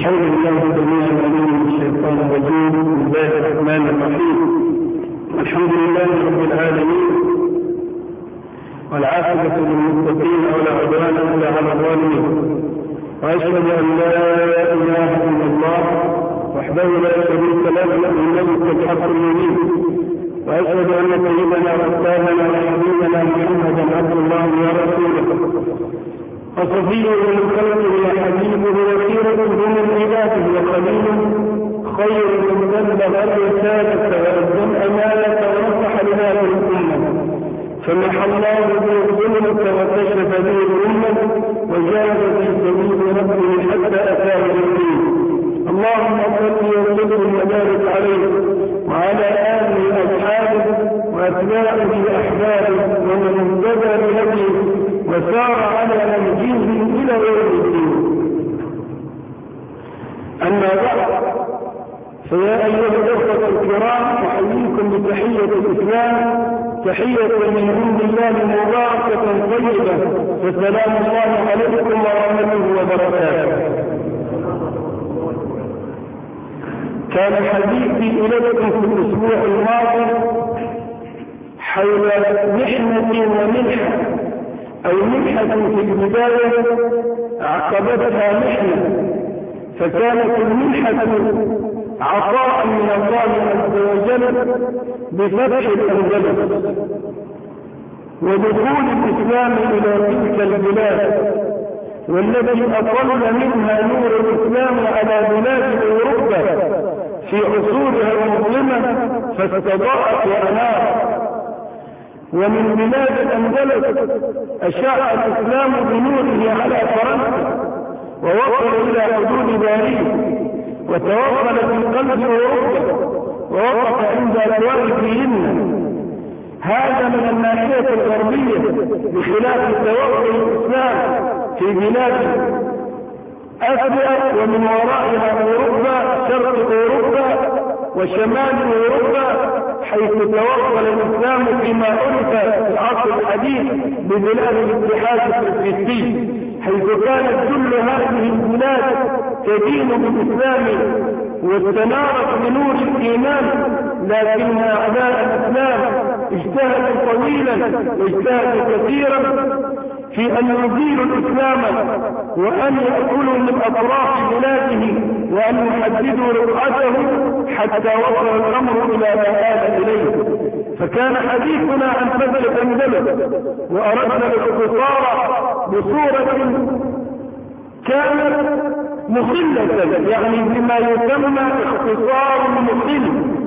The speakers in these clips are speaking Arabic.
أعوذ بالله السميع العليم من الشيطان الرجيم. بسم الله الرحمن الرحيم. الحمد لله رب العالمين، والعاقبة للمتقين ولا عدوان إلا على الظالمين، وأشهد أن لا إله إلا الله وحده لا شريك له الملك الحق المبين، وأشهد أن سيدنا وأستاذنا وحبيبنا محمدا عبد الله ورسوله وصفيه من خلقه وحبيبه وخيرة من عباده وخليله، خير من بلغ الرسالة وأدى الأمانة ونصح لهذه الأمة، فمحى الله به الظلمة وكشف به الأمة وجاهد في سبيل ربه حتى أتاه اليقين. اللهم صل وسلم وبارك عليه وعلى آله وأصحابه وأتباعه وأحبابه ومن اهتدى بهديه وسار على نهجه إلى يوم الدين. أما بعد، فيا أيها الأخوة الكرام، أحييكم بتحية الإسلام، تحية من عند الله مباركة طيبة، فسلام الله عليكم ورحمته وبركاته. كان حديثي إليكم في الأسبوع الماضي حول محنة ومنحة، أو منحة في البداية عقبتها محنة، فكانت المنحة عطاء من الله عز وجل بفتح الأندلس ودخول الإسلام إلى تلك البلاد، والتي أطل منها نور الإسلام على بلاد أوروبا في عصورها المظلمة فاستضاءت وأنارت. ومن بلاد الأندلس أشاع الإسلام بنوره على فرنسا ووصل إلى حدود باريس، وتوصل في قلب أوروبا ووقف عند أبواب فيينا. هذا من الناحية الغربية، بخلاف توصل الإسلام في بلاد آسيا ومن ورائها أوروبا، شرق أوروبا وشمال أوروبا، حيث توصل الإسلام فيما عرف في العصر الحديث ببلاد الاتحاد السوفيتي، حيث كانت كل هذه البلاد تدين بالإسلام واستنارت بنور الإيمان، لكن أعداء الإسلام اجتهدوا طويلا واجتهدوا كثيرا في أن يزيلوا الإسلام وأن يأكلوا من أطراف بلاده وأن يحددوا رقعته، حتى وصل الأمر إلى ما آل إليه. فكان حديثنا عن فتح الأندلس، وأردنا الاختصار بصورة كانت مخلة، يعني بما يسمى اختصار مخل.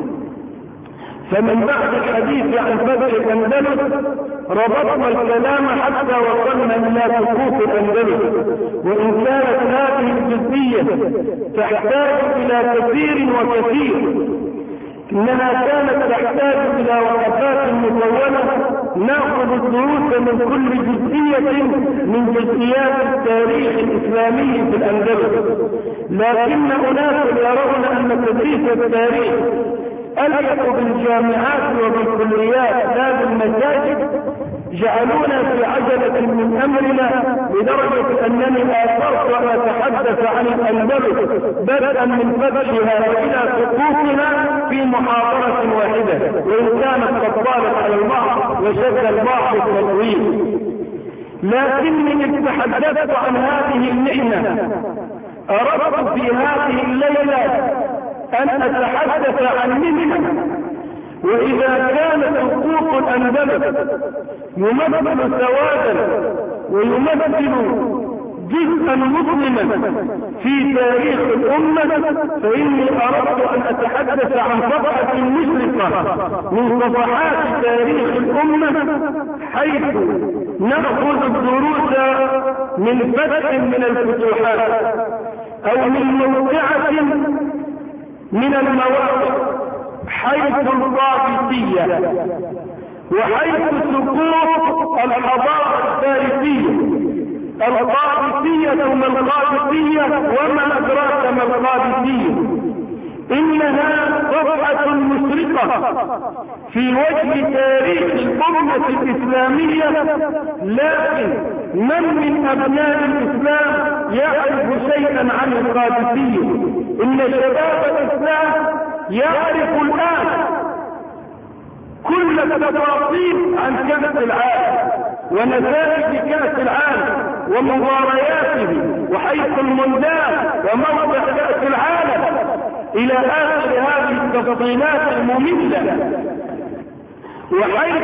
فمن بعد الحديث عن فتح الأندلس ربطنا الكلام حتى وصلنا إلى سقوط الأندلس، وإن كانت هذه الجزئية تحتاج إلى كثير وكثير، إنها كانت تحتاج إلى وقفات مطولة نأخذ الدروس من كل جزئية من جزئيات التاريخ الإسلامي في الأندلس. لكن أناس يرون أن تدريس التاريخ ألحق بالجامعات وبالكليات لا بالمساجد، جعلونا في عجلة من أمرنا، لدرجة أنني آثرت أن أتحدث عن الأندلس بدءا من فتحها وإلى سقوطها في محاضرة واحدة، وإن كانت قد طالت على البعض وشد البعض التطويل. لكنني تحدثت عن هذه المحنة. أردت في هذه الليلة أن أتحدث عن منها، وإذا كان سقوط الأندلس يمثل سوادا ويمثل جزءا مظلما في تاريخ الأمة، فإني أردت أن أتحدث عن صفحة مشرقة من صفحات تاريخ الأمة، حيث نأخذ الدروس من فتح من الفتوحات أو من موقعة من المواقع، حيث القادسية وحيث سقوط الحضارة الفارسية. القادسية ثم القادسية، وما أدراك ما القادسية؟ إنها صفحة مشرقة في وجه تاريخ الأمة الإسلامية، لكن من أبناء الإسلام يعرف شيئا عن القادسية. إن شباب الإسلام يعرف الآن كل التفاصيل عن كأس العالم ونتائج كأس العالم ومبارياته وحيث المونديال وموقع كأس العالم إلى آخر هذه التفصيلات المملة، وحيث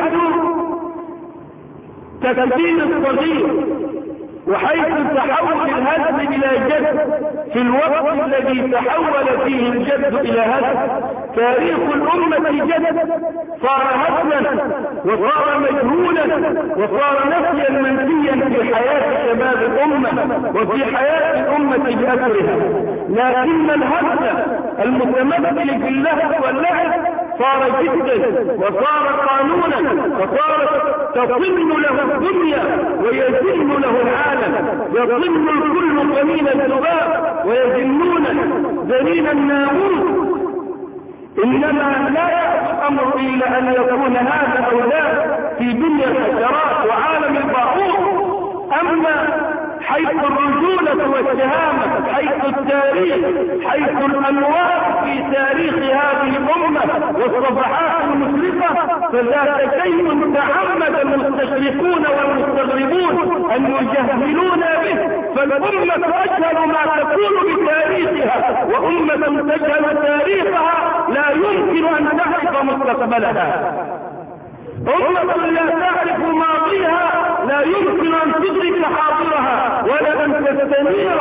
تكتيل الصغير وحيث تحول الهزم إلى جد في الوقت الذي تحول فيه الجد إلى هزم. تاريخ الأمة جد صار هزما وصار مجهولا وصار نفيا منسيا في حياة شباب الأمة وفي حياة الأمة بأسرها. لكن الهزم المتمثل في اللهو واللعب صار جدا وصار قانونا وصارت تطن له الدنيا ويزن له العالم. يطن الكل قليل الذباب ويزنون ذليل الناموس. إنما لا يأتي الأمر إلا أن يكون هذا أو ذاك في دنيا الحشرات وعالم البعوض. أما حيث الرجولة والشهامة، حيث التاريخ، حيث الأنوار في تاريخ هذه الأمة والصفحات المشرقة، فذاك شيء تعمد المستشرقون والمستغربون أن يجهلون به. فالأمة أجهل ما تكون بتاريخها، وأمة تجهل تاريخها لا يمكن أن تعرف مستقبلها. أمة لا تعرف ماضيها لا يمكن أن تدرك حاضرها ولا أن تستنير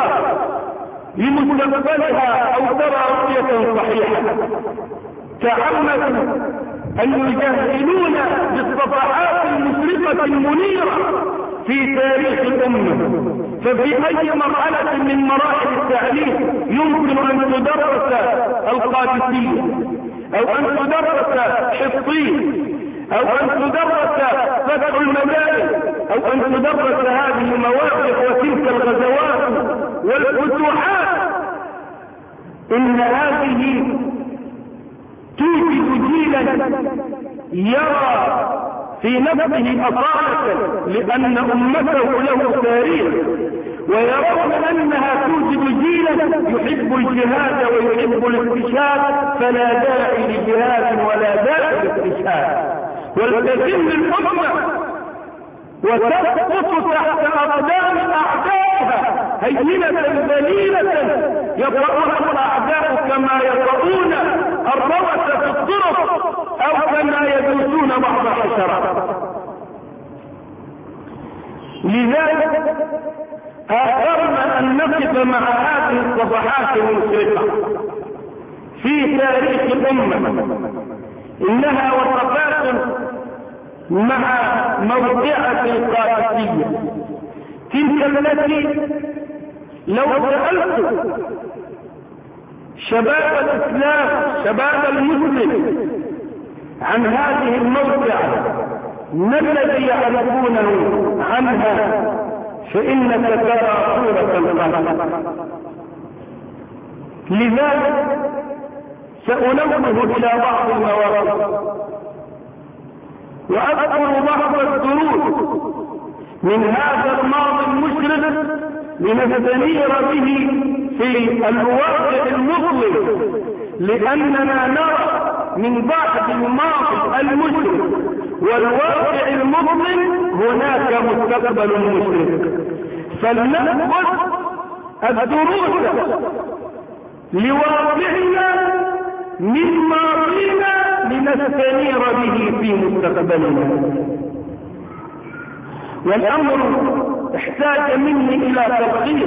لمستقبلها أو ترى رؤية صحيحة. تعمدوا أن يجهلون بالصفحات المشرقة المنيرة في تاريخ الأمة. ففي أي مرحلة من مراحل التعليم يمكن أن تدرس القادسية أو أن تدرس حطين أو أن تدرس فتح المدائن أو أن تدرس هذه المواقف وتلك الغزوات والفتوحات. إن هذه توجد جيلا يرى في نفسه أصالة لأن أمته له تاريخ، ويرون أنها توجد جيلا يحب الجهاد ويحب الاستشهاد، فلا داعي لجهاد ولا داعي لاستشهاد. ولتتم الأمة وتسقط تحت أقدام أعدائها هينة ذليلة يطؤونها الأعداء كما يطؤون الروث في الطرق أو كما يدوسون بعض الحشرات. لذلك آثرنا أن نقف مع هذه الصفحات المشرقة في تاريخ الأمة. إنها وقفات مع موقعة القادسية، تلك التي لو سألت شباب الإسلام شباب المسلم عن هذه الموقعة ما الذي يعرفونه عنها فإنك ترى صورة القادسية. لذلك سأنوه إلى بعض المواقف وأذكر بعض الدروس من هذا الماضي المشرق لنستنير به في الواقع المظلم، لأننا نرى من بعد الماضي المشرق والواقع المظلم هناك مستقبل مشرق. فلنأخذ الدروس لواقعنا من ماضينا لنستنير به في مستقبلنا. والأمر احتاج مني إلى تلخيص،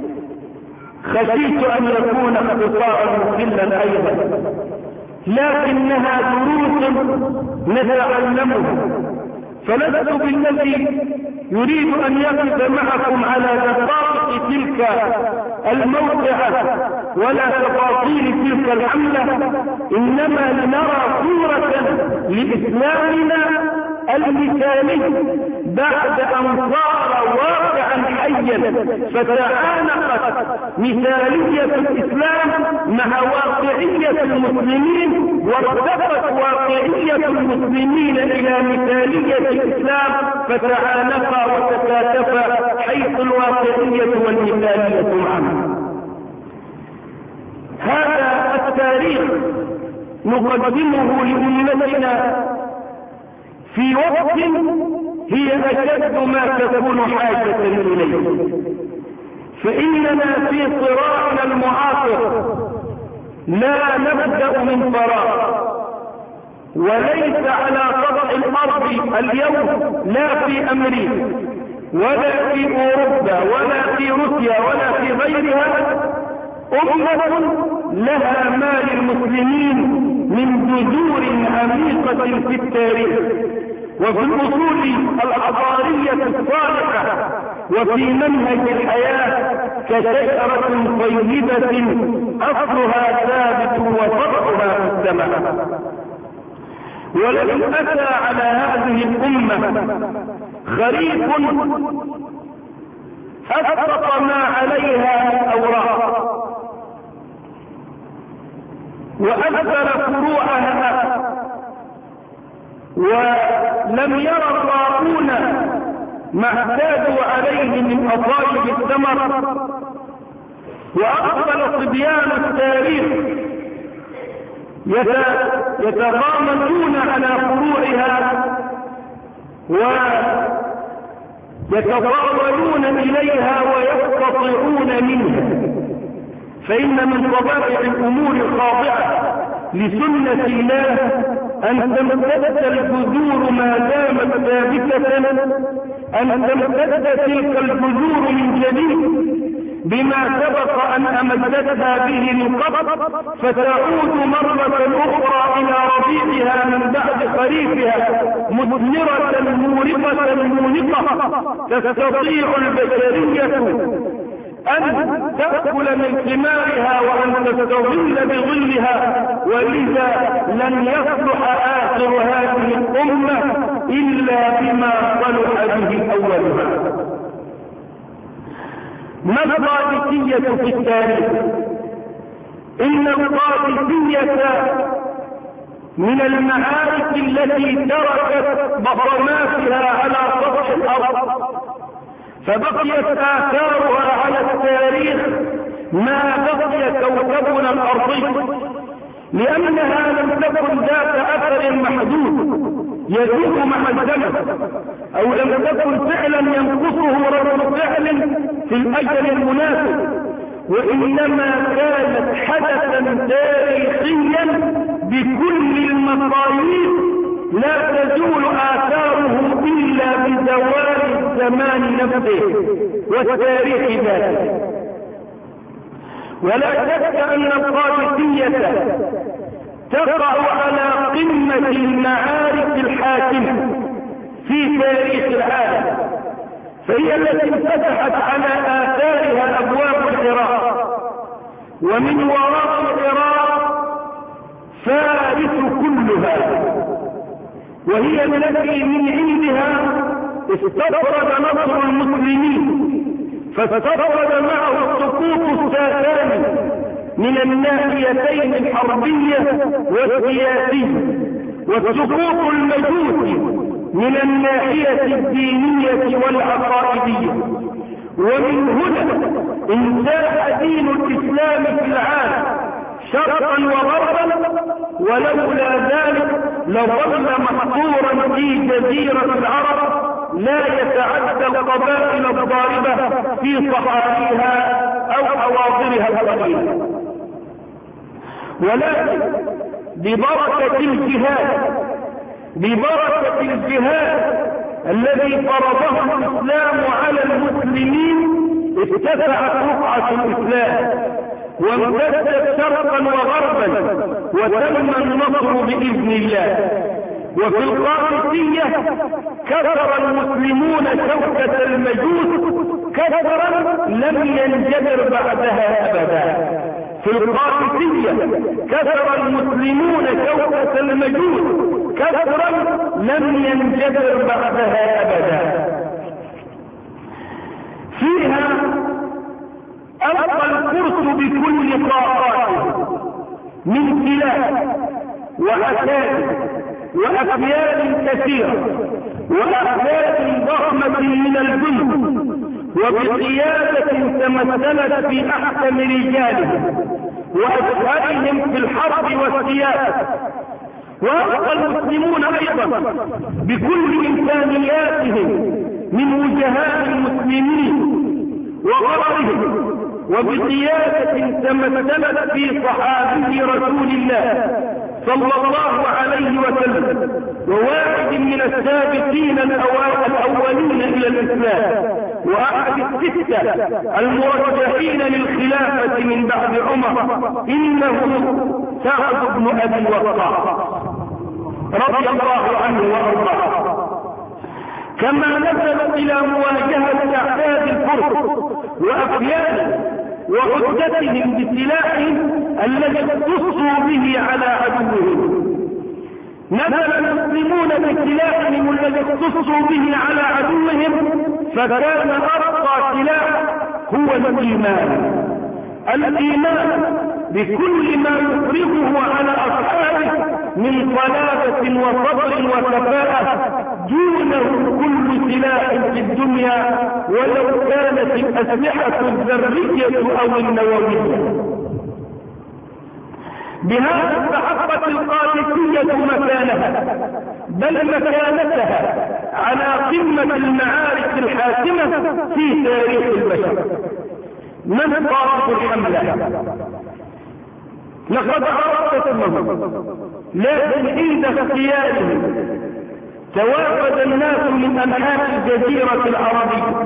خشيت أن يكون اختصارا مخلا أيضا، لكنها دروس نتعلمها. فلست بالذي يريد أن يقف معكم على دقائق تلك الموقعة ولا تفاصيل تلك الحملة، إنما لنرى صورة لإسلامنا المثالي بعد أن صار واقعا حيا. فتعانقت مثالية الإسلام مع واقعية المسلمين، وارتقت واقعية المسلمين إلى مثالية الإسلام، فتعانقا وتكاتفا حيث الواقعية والمثالية معا. هذا التاريخ نقدمه لأمتنا في وقت هي أشد ما تكون حاجة إليه، فإننا في صراعنا المعاصر لا نبدأ من فراغ، وليس على سطح الأرض اليوم لا في أمريكا ولا في أوروبا ولا في روسيا ولا في غيرها أمة لها ما للمسلمين من جذور عميقة في التاريخ وفي الأصول الحضارية الصالحة وفي منهج الحياة كشجرة طيبة أصلها ثابت وفرعها في السماء. ولكن أتى على هذه الأمة خريف أسقط ما عليها من أوراق وأثر فروعها، ولم يرى الراؤون ما اعتادوا عليه من أطايب الثمر، وأقبل صبيان التاريخ يتضامنون على فروعها ويتضاولون إليها ويقتطعون منها، فإن من طبائع الأمور الخاضعة لسنة الله أن تمتد الجذور ما دامت ثابتة، أن تمتد تلك الجذور من جديد بما سبق أن أمدتها به من قبل، فتعود مرة أخرى إلى ربيعها من بعد خريفها مثمرة مورقة مونقة، تستطيع البشرية أن تأكل من ثمارها وأن تستظل بظلها، ولذا لن يصلح آخر هذه الأمة إلا بما صلح به أولها. ما القادسية في التاريخ؟ إن القادسية من المعارك التي تركت بصماتها على سطح الأرض، فبقيت آثارها على التاريخ ما بقي كوكبنا الأرضي، لأنها لم تكن ذات أثر محدود يدوم مع الزمن، أو لم تكن فعلا ينقصه رد فعل في الأجل المناسب، وإنما كانت حدثا تاريخيا بكل المقاييس لا تزول آثاره إلا بزوال الزمان نفسه والتاريخ ذاته. ولا شك أن القادسية تقع على قمة المعارك الحاكمة في تاريخ العالم، فهي التي انفتحت على آثارها أبواب العراق، ومن وراء العراق فارس كلها، وهي التي من عندها استطرد نصر المسلمين، فاستطرد معه السقوط الساساني من الناحيتين الحربية والسياسية، والسقوط المجوسي من الناحية الدينية والعقائدية. ومن هنا انتهى دين الإسلام في العالم شرقا وغربا، ولولا ذلك لظل محصورا في جزيرة العرب لا يتعدى القبائل الضاربة في صحاريها أو حواضرها القليلة. ولكن ببركة الجهاد الذي فرضه الإسلام على المسلمين اتسعت رقعة الإسلام وامتدت شرقا وغربا، وتم النصر بإذن الله. وفي القادسية كسر المسلمون شوكة المجوس كسرا لم ينجبر بعدها أبدا. في القادسية كسر المسلمون شوكة المجوس كسرا لم ينجبر بعدها أبدا. فيها ألقى الفرس بكل طاقاته من سلاح وعتاد وأفيال كثيرة وأحداث ضخمة من الجند، وبقيادة تمثلت في أحكم رجالهم وأسهلهم في الحرب والسياسة. وأبقى المسلمون أيضا بكل إمكانياتهم من وجهاء المسلمين وغررهم، وبقيادة تمثلت في صحابي رسول الله صلى الله عليه وسلم وواحد من السابقين الأولين إلى الإسلام وأحد الستة المرشحين للخلافة من بعد عمر، إنه سعد بن أبي وقاص رضي الله عنه وأرضاه. كما نزل إلى مواجهة أعداد الفرس وأفيادهم وعدتهم بسلاحهم الذي اختصوا به على عدوهم. نزل المسلمون بسلاحهم الذي اختصوا به على عدوهم، فكان أرقى سلاح هو الإيمان. الإيمان بكل ما يفرضه على أصحابه من صلابة وصبر وكفاءة دونه كل سلاح في الدنيا ولو كانت الأسلحة الذرية أو النووية. بهذا استحقت القادسية مكانها، بل مكانتها على قمة المعارك الحاسمة في تاريخ البشر. من قائد الحملة؟ لقد عرفت اسمه، لكن عند اختياره توافد الناس من أنحاء الجزيرة العربية.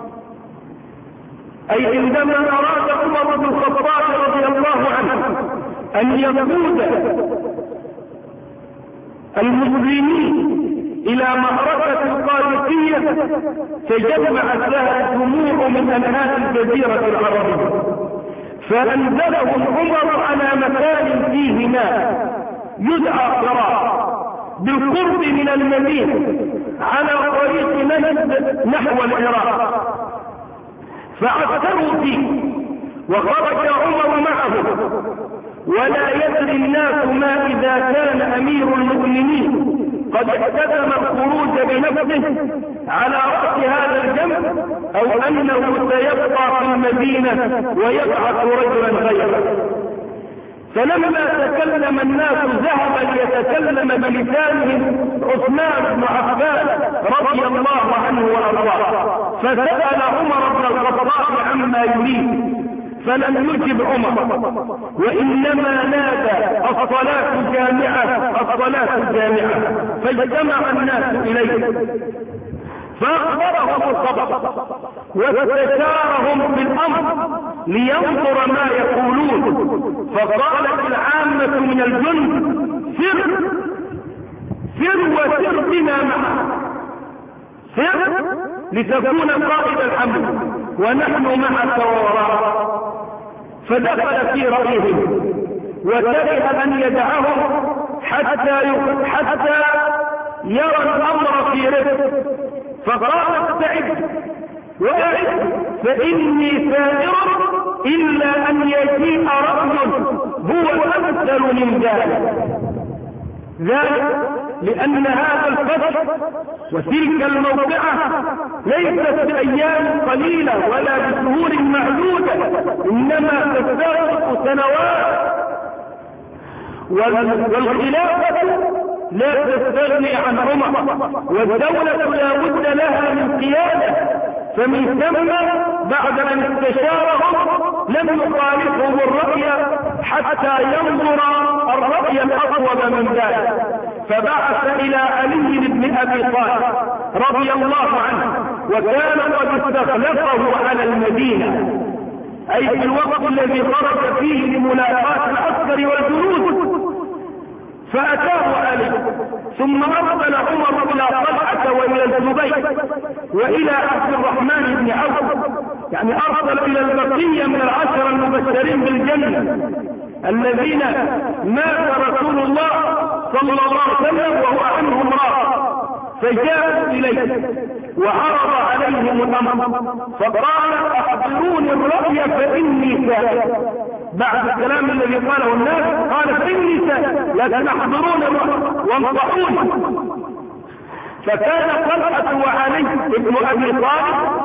أي عندما أراد عمر بن الخطاب رضي الله عنه أن يقود المسلمين إلى معركة القادسية تجمعت لها الجموع من أنحاء الجزيرة العربية، فأنزلهم عمر على مكان فيه ماء يدعى قراء بالقرب من المدينة على طريق نجد نحو العراق، فعسكروا فيه وخرج عمر معه. ولا يدري الناس ما إذا كان أمير المؤمنين قد احتدم الخروج بنفسه على رأس هذا الجمع أو أنه سيبقى في المدينة ويبعث رجلا غيره. فلما تكلم الناس ذهب ليتكلم بلسانهم عثمان بن عفان رضي الله عنه وأرضاه، فسأل عمر بن الخطاب عما يريد فلم يجب عمر، وإنما نادى الصلاة جامعة الصلاة جامعة، فاجتمع الناس إليه فأخبرهم الخبر واستشارهم في الأمر لينظر ما يقولون. فقالت العامة من الجند سر وسر بنا معه، سر لتكون قائد الحمل ونحن معك وراءك. فدخل في رأيهم وكره أن يدعهم حتى يرى الأمر في رفق، فقال استعد وأعد فإني سائر إلا أن يجيء رجل هو أمثل من ذلك لأن هذا الفتح وتلك الموقعة ليست بأيام قليلة ولا بشهور معدودة، إنما تستغرق سنوات، والخلافة لا تستغني عن عمر، والدولة لا بد لها من قيادة. فمن ثم بعد أن استشارهم لم يخالفهم الرأي حتى ينظر الرأي الأصوب من ذلك، فبعث إلى علي بن أبي طالب رضي الله عنه، وكان قد استخلفه على المدينة، أي في الوقت الذي خرج فيه لملاقاة العسكر والجنود. فأتاه علي، ثم أرسل عمر إلى طلحة وإلى الزبير وإلى عبد الرحمن بن عوف، يعني أرسل إلى البقية من العشر المبشرين بالجنة الذين مات رسول الله صلى الله عليه وسلم وهو عنهم راض، فجاءوا إليه وعرض عليهم الأمر، فقال أخبروني الرأي فإني سائل. بعد الكلام الذي قاله الناس قال فإني سائل، لكن أخبروني الرأي وانصحوني. فكان طلحة وعلي بن أبي طالب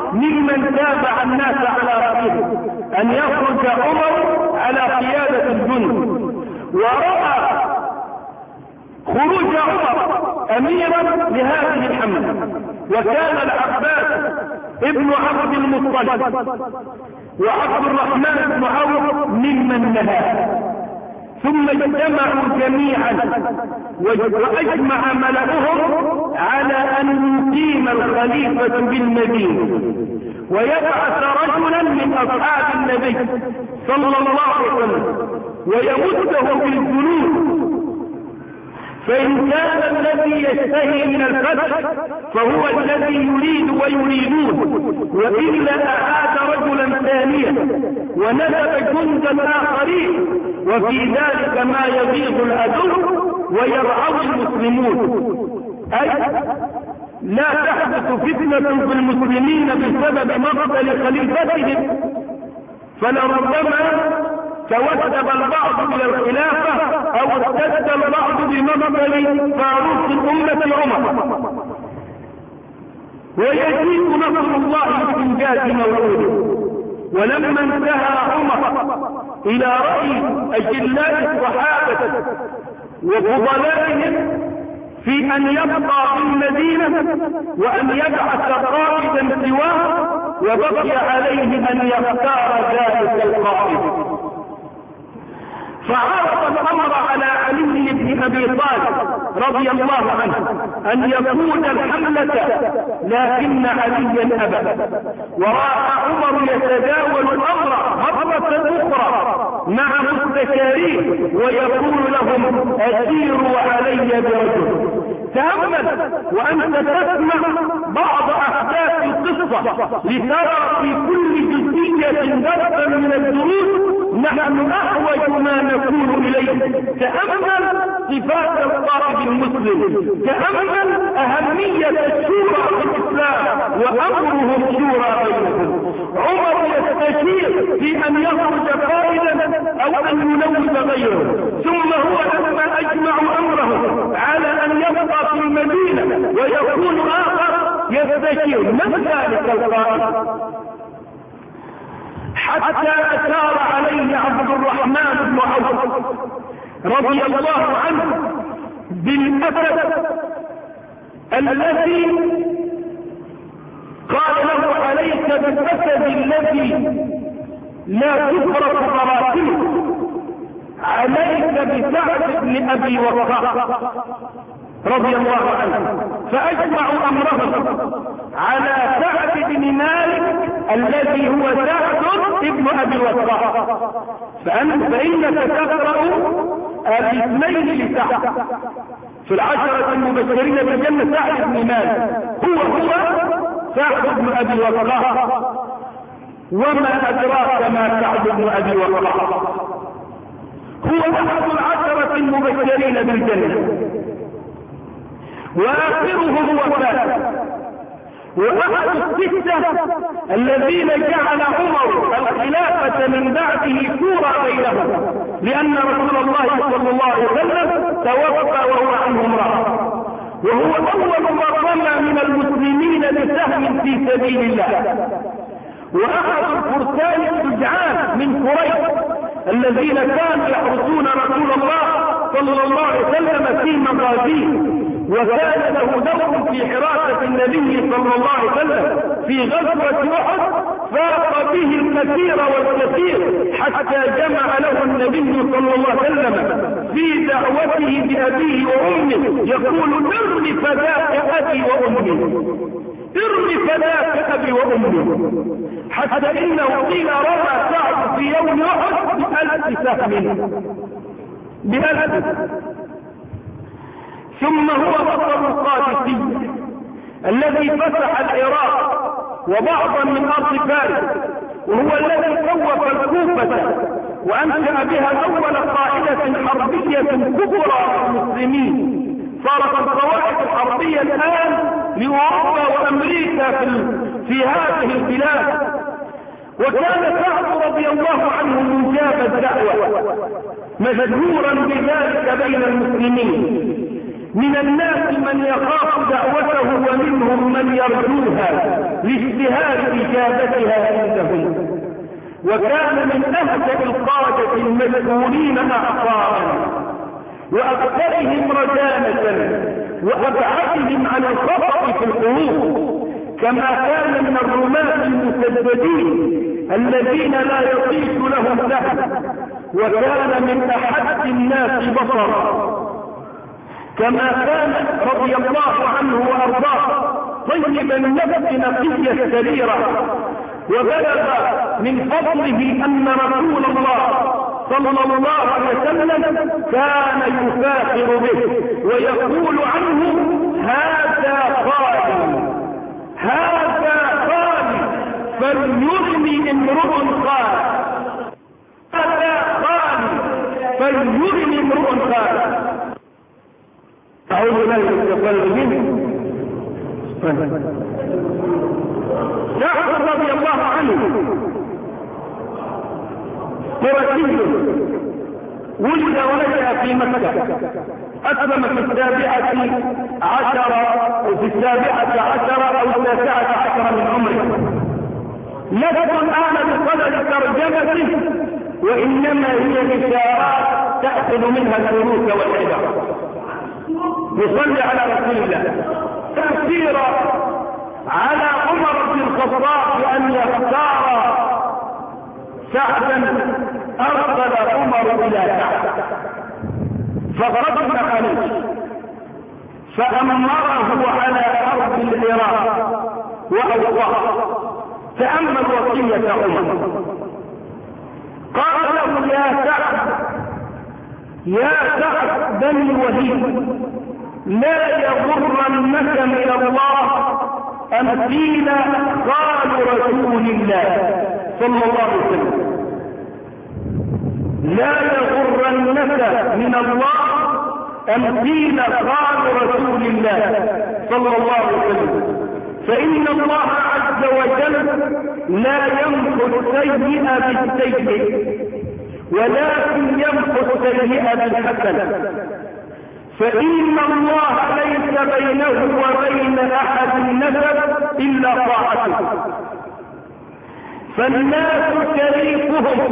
ممن تابع الناس على رأيه أن يخرج عمر على قيادة الجند، ورأى خروج عمر أميرا لهذه الحملة، وكان العباس ابن عبد المطلب وعبد الرحمن بن عوف ممن نهى. ثم اجتمعوا جميعا وأجمع ملأهم على أن يقيم الخليفة بالمدينة ويبعث رجلا من أصحاب النبي صلى الله عليه وسلم ويمده بالجنود، فإن كان الذي يشتهي من الفتح فهو الذي يريد ويريدون، وإلا أعاد رجلا ثانيا ونسب جندا آخرين، وفي ذلك ما يغيظ العدو ويرعوي المسلمون، أي لا تحدث فتنة في المسلمين بسبب مقتل خليفتهم، فلربما توسب البعض الى الخلافة او ارتد البعض بمقتل فاروق الامة عمر، ويجيء نصر الله بإنجاز موعوده. ولما انتهى عمر الى رأي اجلاء الصحابة وفضلائهم في ان يبقى في المدينة وان يبعث قائدا سواه، وبقي عليه ان يختار ذلك القائد، فعرض الامر على علي بن ابي طالب رضي الله عنه ان يقود الحملة، لكن عليا ابى، وراى عمر يتداول الامر مرة اخرى مع مستشاريه ويقول لهم اسيروا علي برجل. تأمل وأنت تسمع بعض أحداث القصة لترى في كل جزئية درسا من الدروس نحن أحوج ما نكون إليه. تأمل صفات القائد المسلم، تأمل أهمية الشورى في الإسلام وأمرهم شورى بينهم. عمر يستشير في أن يخرج قائدا أو أن ينوب غيره، ثم هو لما أجمع أمره على أن يبقى في المدينة ويكون آخر يستشير من ذلك القائد، حتى أشار عليه عبد الرحمن بن عوف رضي الله عنه بالأسد الذي قال له عليك بالأسد الذي لا تفرق براثنه، عليك بسعد بن أبي وقاص رضي الله عنه، فأجمعوا أمرهم على سعد بن مالك الذي هو سعد بن أبي وقاص، فإنك تقرأ الاثنين لسعد في العشرة المبشرين بالجنة. سعد بن مالك هو سعد بن أبي وقاص، وما أدراك ما سعد بن أبي وقاص، هو أحد العشرة المبشرين بالجنة، وآخرهم وفاة، وأحد الستة الذين جعل عمر الخلافة من بعده شورى بينهم، لأن رسول الله صلى الله عليه وسلم توفى وهو عنهم راض، وهو أول من رمى من المسلمين بسهم في سبيل الله، وأحد الفرسان الشجعان من قريش الذين كانوا يحرسون رسول الله صلى الله عليه وسلم في مغازيه، وكان له دور في حراسة النبي صلى الله عليه وسلم في غزوة أحد، فاق به الكثير والكثير حتى جمع له النبي صلى الله عليه وسلم في دعوته بأبيه وأمه يقول ارمي فداك أبي وأمي، ارمي فداك أبي وأمي، حتى إنه قيل رمى سعد في يوم أحد ب1000 سهم، ب1000. ثم هو بطل القادسي الذي فتح العراق وبعضا من أرض فارس، وهو الذي كوف الكوفة وأنشأ بها أول قاعدة حربية كبرى للمسلمين، صارت القواعد الحربية الآن لأوروبا وأمريكا في هذه البلاد. وكان سعد رضي الله عنه مجاب الدعوة مشهورا بذلك بين المسلمين، من الناس من يخاف دعوته ومنهم من يرجوها لاجتهاد إجابتها عندهم. وكان من أهدأ القادة المذكورين أعصارا وأكثرهم رجالة وأبعدهم عن الخطأ في القلوب، كما كان من الرماة المسددين الذين لا يطيش لهم لحم، وكان من أحد الناس بصرا، كما كان رضي الله عنه وأرضاه طيب النفس نقي السريرة. وبلغ من فضله أن رسول الله صلى الله عليه وسلم كان يفاخر به ويقول عنه هذا خالي هذا خالي فليغني امرؤ خالي، هذا خالي فليغني امرؤ خالي. أعوذ بالله من الشيطان الرجيم. جعفر رضي الله عنه قرشي ولد ونشأ في مكة، أسلم في 17 أو 19 من عمره. لست الآن بصدد ترجمته، وإنما هي إشارات تأخذ منها الدروس والعبر. يصلي على رسول الله. تأثير على عمر بن الخطاب بأن يختار سعدا، أرسل عمر إلى سعد فغضب عليه فأمره على أرض العراق وأوصاه. تأمل وصية عمر، قال له يا سعد بن الوليد لا يغرنك من الله أن قيل قال رسول الله صلى الله عليه وسلم، لا يغرنك من الله أن قيل قال رسول الله صلى الله عليه وسلم، فإن الله عز وجل لا يمحو السيئة بالسيئة ولكن يمحو السيئة بالحسنة، فإن الله ليس بينه وبين أحد نسب إلا طاعته، فالناس شريكهم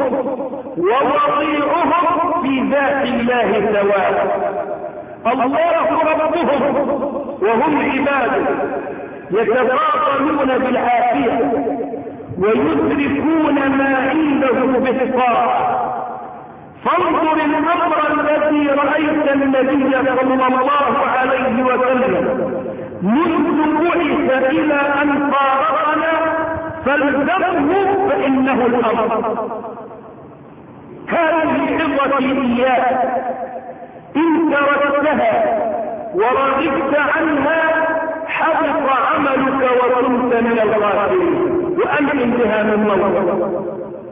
ووضيعهم في ذات الله سواء، الله ربهم وهم عباده يتفاضلون بالعافية ويدركون ما عنده بالطاعة. فانظر الأمر الذي رأيت النبي صلى الله عليه وسلم منذ بعث إلى أن فارقنا فالزمه فإنه الأمر. هذه عظتي إياك، إن تركتها ورغبت عنها حبط عملك وكنت من الغافلين، وأنت بها من موت.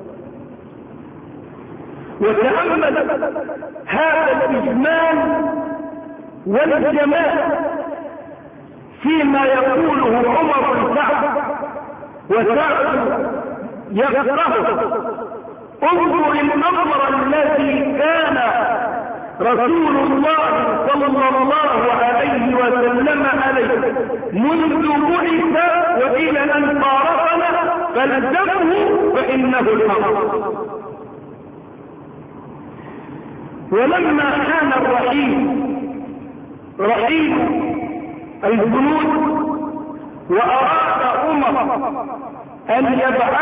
وتأمل هذا الإجمال والجمال فيما يقوله عمر بن سعد وسعد يفقهه. انظر الأمر الذي كان رسول الله صلى الله عليه وسلم عليه منذ بعث وإلى أن فارقنا فالزمه فإنه الأمر. ولما كان رحيل الجنود وأراد عمر أن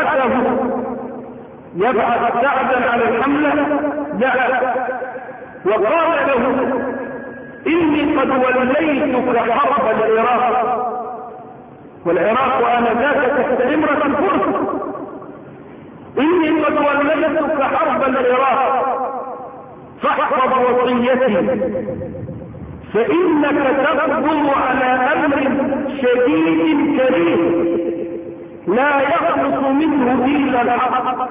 يبعث سعدا على الحملة دعا وقال له إني قد وليتك حرب العراق، والعراق آنذاك تحت إمرة الفرس، إني قد وليتك حرب العراق فاحفظ وصيتي، فإنك تقدم على أمر شديد كريم لا يخلص منه إلا الحق،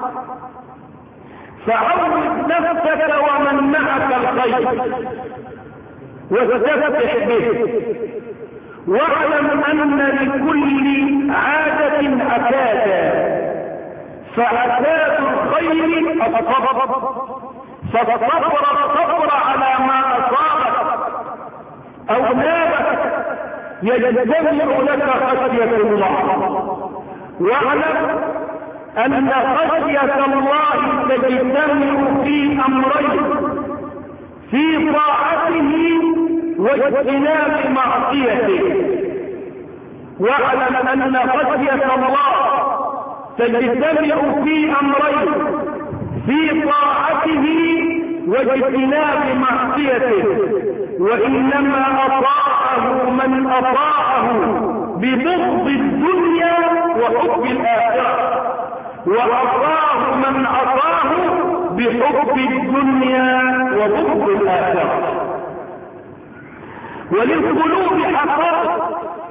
فعود نفسك ومن معك الخير واستفتح به، واعلم أن لكل عادة عتادا، فعتاد الخير الصبر، فالصبر على ما أصابك أو نابك يجتمع لك خشية الله. واعلم أن خشية الله تجتمع في أمرين: في طاعته واجتناب معصيته. واعلم أن خشية الله تجتمع في أمرين: في طاعته واجتناب معصيته. وإنما أطاعه من أطاعه ببغض الدنيا وحب الآخرة، وعصاه من عصاه بحب الدنيا وبغض الآخرة. وللقلوب حقائق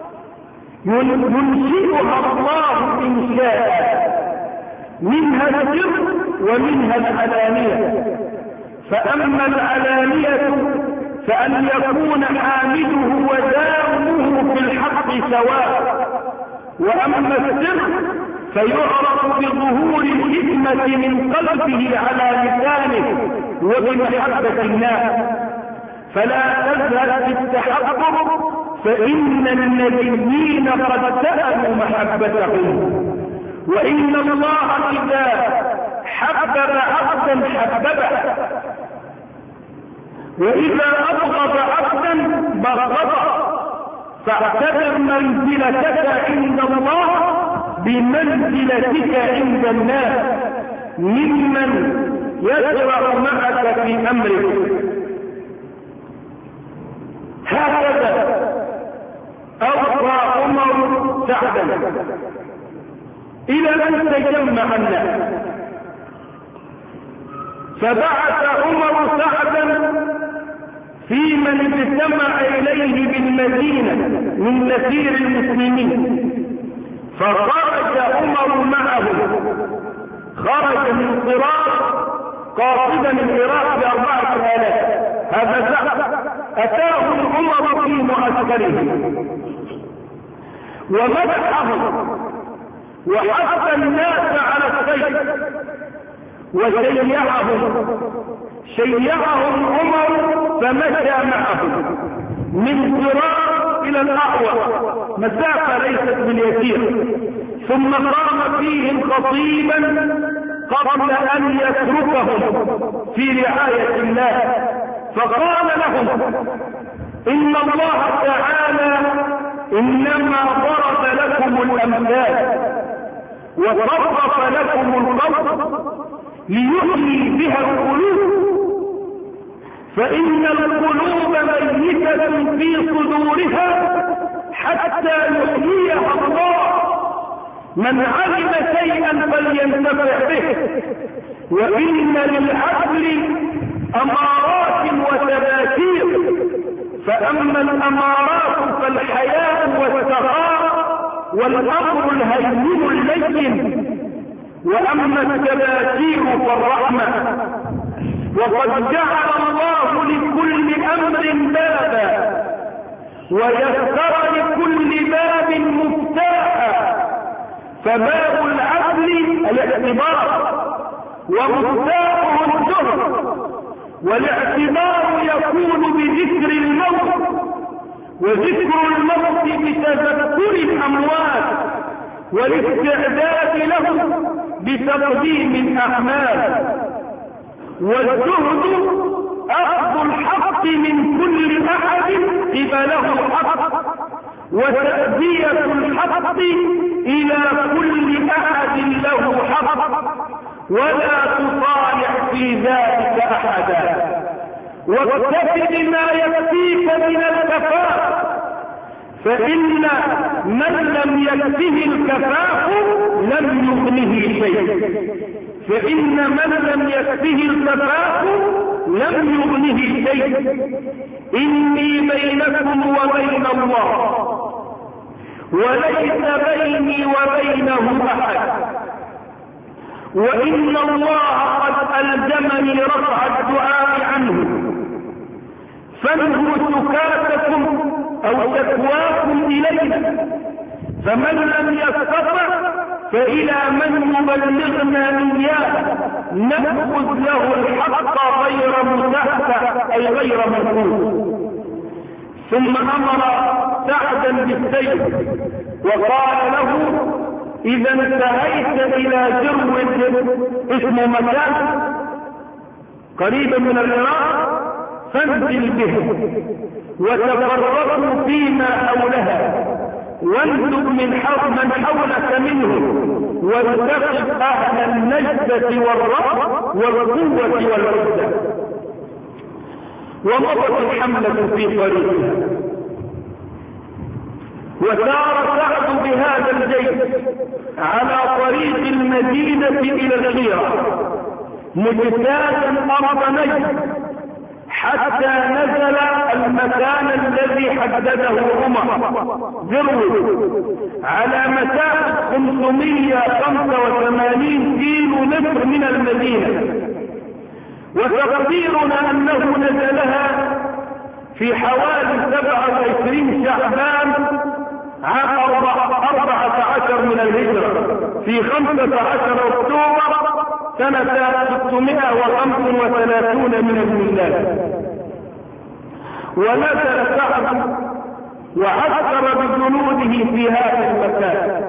ينشئها الله إنشاء، منها السر ومنها العلانية. فأما العلانية فأن يكون حامده ودامه في الحق سواء، وأما السر فيعرف بظهور الحكمة من قلبه على لسانه وبمحبة الناس. فلا تزهد في التحقق، فإن النبيين قد سألوا محبتهم. وإن الله إذا حبب عبدا حببه، وإذا أبغض عبدا بغضه. فاعتبر منزلتك عند الله بمنزلتك عند الناس ممن يشرع معك في أمرك. هكذا أوصى عمر سعدا إلى أن تجمع الناس. فبعث عمر سعدا في من اجتمع إليه بالمدينة من نسير المسلمين، فخرج عمر معه. خرج من قراء قاصدا العراق ب4,000. هذا سعد أتاه عمر في معسكره ومدحه وحث الناس على السيف وشيعهم عمر، فمشى معه من قراء إلى الأعور، مسافة ليست باليسير. ثم قام فيهم خطيبا قبل أن يتركهم في رعاية الله، فقال لهم: إن الله تعالى إنما ضرب لكم الأمثال وصرف لكم القول ليحيي بها القلوب، فإن القلوب ميتة في صدورها حتى يحييها الله. من علم شيئا فلينتفع به. وإن للعقل أمارات وتباشير، فأما الأمارات فالحياة والسخاء والأمر الهين اللين، وأما التباشير فالرحمة. وقد جعل الله لكل أمر بابا ويسر لكل باب مفتاحا، فباب العدل الاعتبار ومفتاحه الجهر، والاعتبار يكون بذكر الموت، وذكر الموت بتذكر الأموات والاستعداد له بتقديم الأعمال. والزهد أخذ الحق من كل أحد قبله حق، وتأدية الحق إلى كل أحد له حق، ولا تصالح في ذلك أحدا. واكتفي بما يكفيك من الكفاف، فإن من لم يكفه الكفاف لم يغنه شيء. فإن من لم يكفه الكفاف لم يغنه شيء. إني بينكم وبين الله وليس بيني وبينه أحد، وإن الله قد ألزمني رفع الدعاء عنه، فانهوا سكاتكم أو تكواكم إلينا، فمن لم يستطع فإلى من يبلغنا إياه نأخذ له الحق غير مزحزح أي غير منقوص. ثم أمر سعدا بالسيف وقال له إذا انتهيت إلى جرود اسمه مكان قريبا من العراق فانزل به وتفرقوا فيما حولها وانزل من حولك منه واتخذ أهل النجدة والرأب والقوة والعزة. ومضت الحملة في طريقها وسار سعد بهذا الجيش على طريق المدينة إلى الحيرة مجتازا أرض نجد حتى نزل المكان الذي حدده عمر جرود على مسافة 585 كيلو متر من المدينة، وتقديرنا أنه نزلها في حوالي 27 شعبان عام 14 من الهجرة في 15 أكتوبر سنة 635 من الميلاد. ونزل سعد وعسكر بجنوده في هذا المكان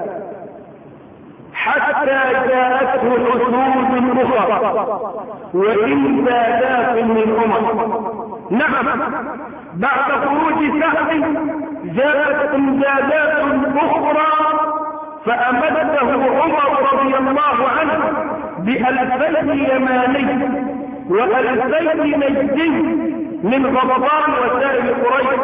حتى جاءته الأسود الأخرى وإمدادات من نعم بعد خروج سعد جاءت إمدادات أخرى فأمده عمر رضي الله عنه ب2000 يماني و2000 نجدي من غضبان وسائر قريش.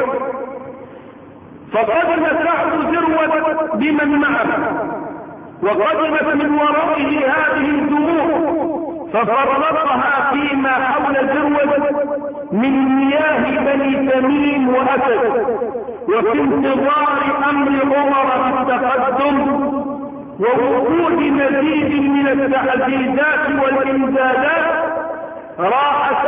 فقدم سعد جروة بمن معه وقدمت من ورائه هذه الجموع ففرقها فيما حول جروة من مياه بني تميم وأسد، وفي انتظار أمر عمر بالتقدم ووقوع مزيد من التعزيزات والإمدادات راح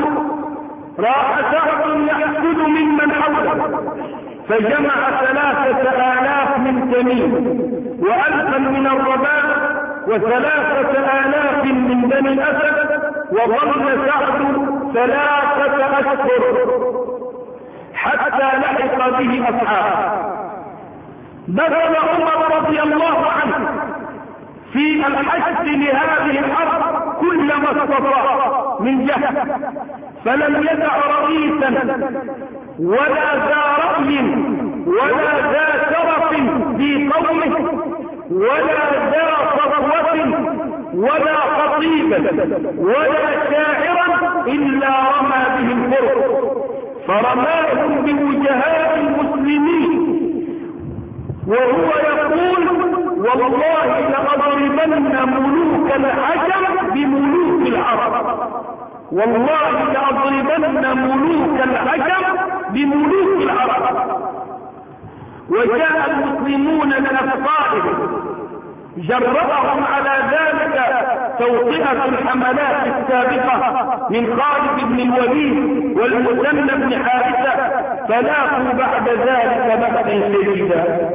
سعد يأخذ ممن حوله فجمع 3000 من تميم و1000 من الرباط و3000 من بني الأسد، وظل سعد 3 أشهر حتى لحق به أصحابه. بذل عمر رضي الله عنه في الحشد لهذه الحرب كل ما استطاع من جهد، فلم يدع رئيسا ولا ذا رأي ولا ذا شرف في قومه ولا ذا صفوة ولا خطيبا ولا شاعرا إلا رمى به الفرس فرماهم بوجهاء المسلمين وهو يقول والله لأضربن ملوك العجم بملوك العرب، والله لأضربن ملوك العجم بملوك العرب. وجاء المسلمون من أفقائهم جربهم على ذلك توطئة الحملات السابقة من خالد بن الوليد والمثنى بن حارثة فلاقوا بعد ذلك بأسا شديدا.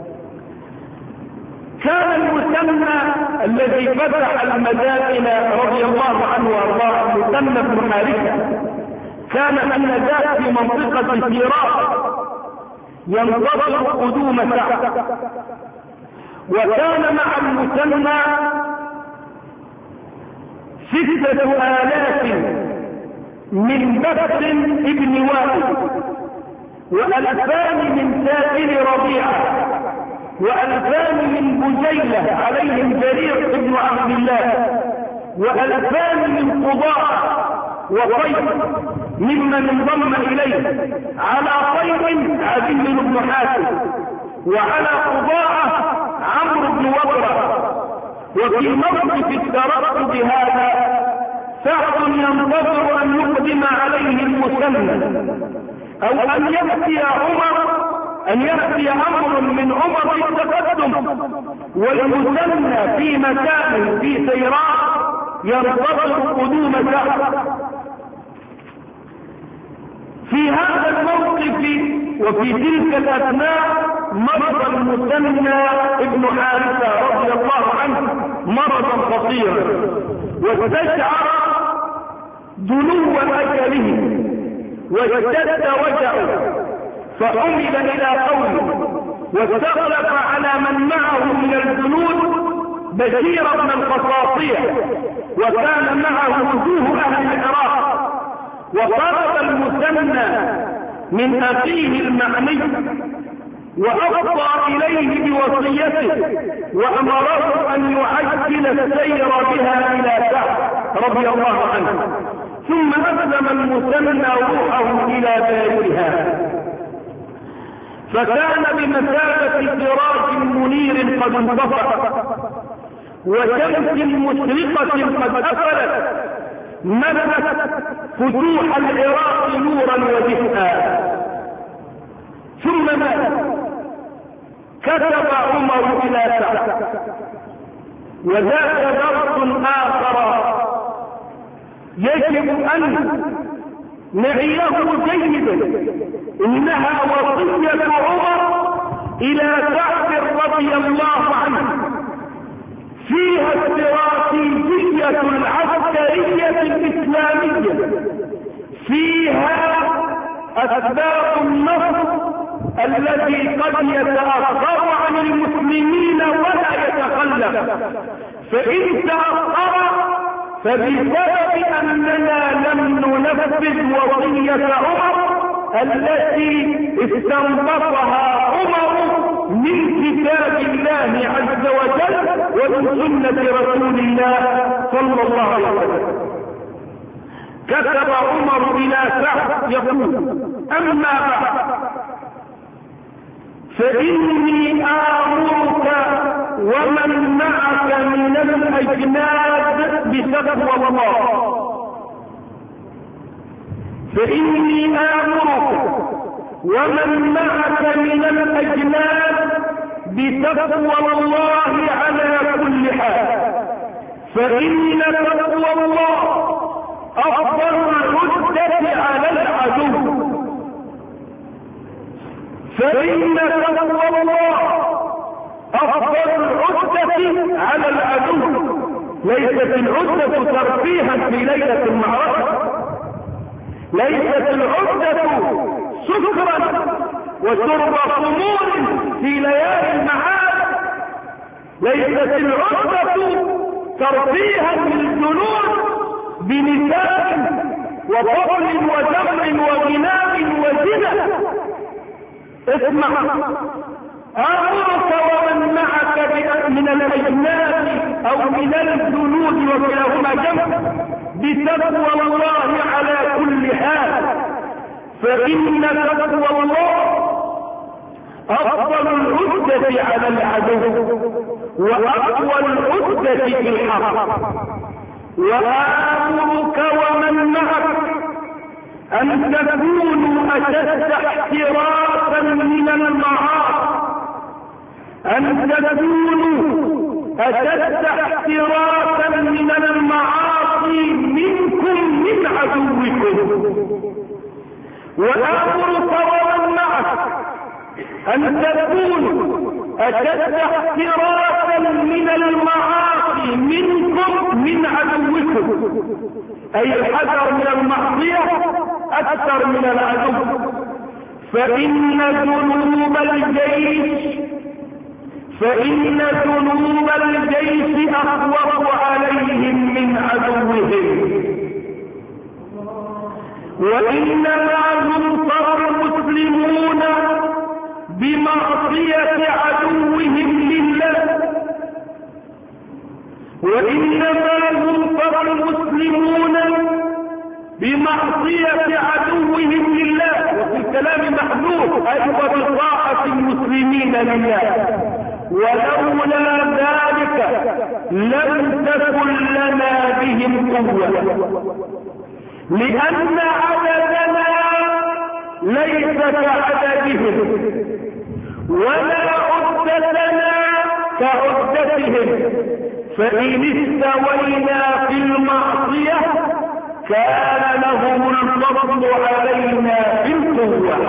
كان المثنى الذي فتح المدائن رضي الله عنه وارضاه المثنى بن حارثة كان آنذاك في منطقة الفراء ينتظر قدوم سعد، وكان مع المثنى 6000 من بكر ابن وائل و2000 من سائر ربيعة و2000 من بجيلة عليهم جرير ابن عبد الله و2000 من قضاء وطيب ممن انضم إليه على طيب عدي بن حاتم وعلى قضاء عمرو بن وبرة. وفي موقف الترقب هذا سعد ينتظر أن يقدم عليه المثنى أو أن يأتي أمر من عمر بالتقدم والمثنى في مكان في سيراء ينتظر قدوم سعد. في هذا الموقف وفي تلك الأثناء مرض المثنى ابن حارثة رضي الله عنه مرضا خطيرا واستشعر دنو أجله واشتد وجعه فحمل إلى قومه واستخلف على من معه من الجنود بشير بن القصاصية، وكان معه وجوه أهل العراق. وطلب المثنى من أخيه المعني وأفضى إليه بوصيته وأمره أن يعجل السير بها إلى سعد رضي الله عنه، ثم أسلم المثنى روحه إلى دارها، فكان بمثابة سراج منير قد انطفأ وشمس مشرقة قد أفلت ملأت فتوح العراق نورا ودفئا. ثم مات. كتب عمر إلى سعد، وذاك درس آخر يجب أن نعيه جيدا، إنها وصية عمر إلى سعد رضي الله عنه، فيها استراتيجية العسكرية الإسلامية، فيها أسباب النصر الذي قد يتأخر عن المسلمين ولا يتخلف، فإن تأخر فبسبب أننا لم ننفذ وصية عمر التي استنبطها عمر من كتاب الله عز وجل ومن سنة رسول الله صلى الله عليه وسلم. كتب عمر إلى سعد يقول: أما بعد فإني آمرك ومن معك من الأجناد بتقوى الله، فإني آمرك ومن معك من الأجناد بتقوى الله على كل حال، فإن تقوى الله أفضل العدة على العدو، فإن تقوى الله أفضل العدة على العدو. ليست العدة ترفيها في ليلة المعركة، ليست العدة سكرا وشرب خمور في ليالي المعاد، ليست العدة ترفيها للجنود بنساء وبطل وجمع وغناء وزنا. اسمع: آمرك ومن معك من الأجناد أو من الجنود وكلاهما جمع بتقوى الله على كل حال، فإن تقوى الله أفضل العدة على العدو وأقوى العدة في الحق. وآمرك ومن معك أن تكونوا أشد احتراسا من المعاصي، أن تكونوا أشد احتراسا من المعاصي منكم من عدوكم. وآمرك ومن معك أن تكونوا أشد احتراسا من المعاصي منكم من عدوكم، أي الحذر من المعصية أكثر من العدو، فإن ذنوب الجيش أخوف عليهم من عدوهم. وإنما ينصر المسلمون بمعصية عدوهم لله، وإنما ينصر المسلمون بمعصية عدوهم لله، وفي الكلام محذوف أي وبطاعة المسلمين لله، ولولا ذلك لم تكن لنا بهم قوة، لأن عددنا ليس كعددهم ولا عدتنا كعدتهم، فإن استوينا في المعصية كان لهم الفضل علينا في القوة،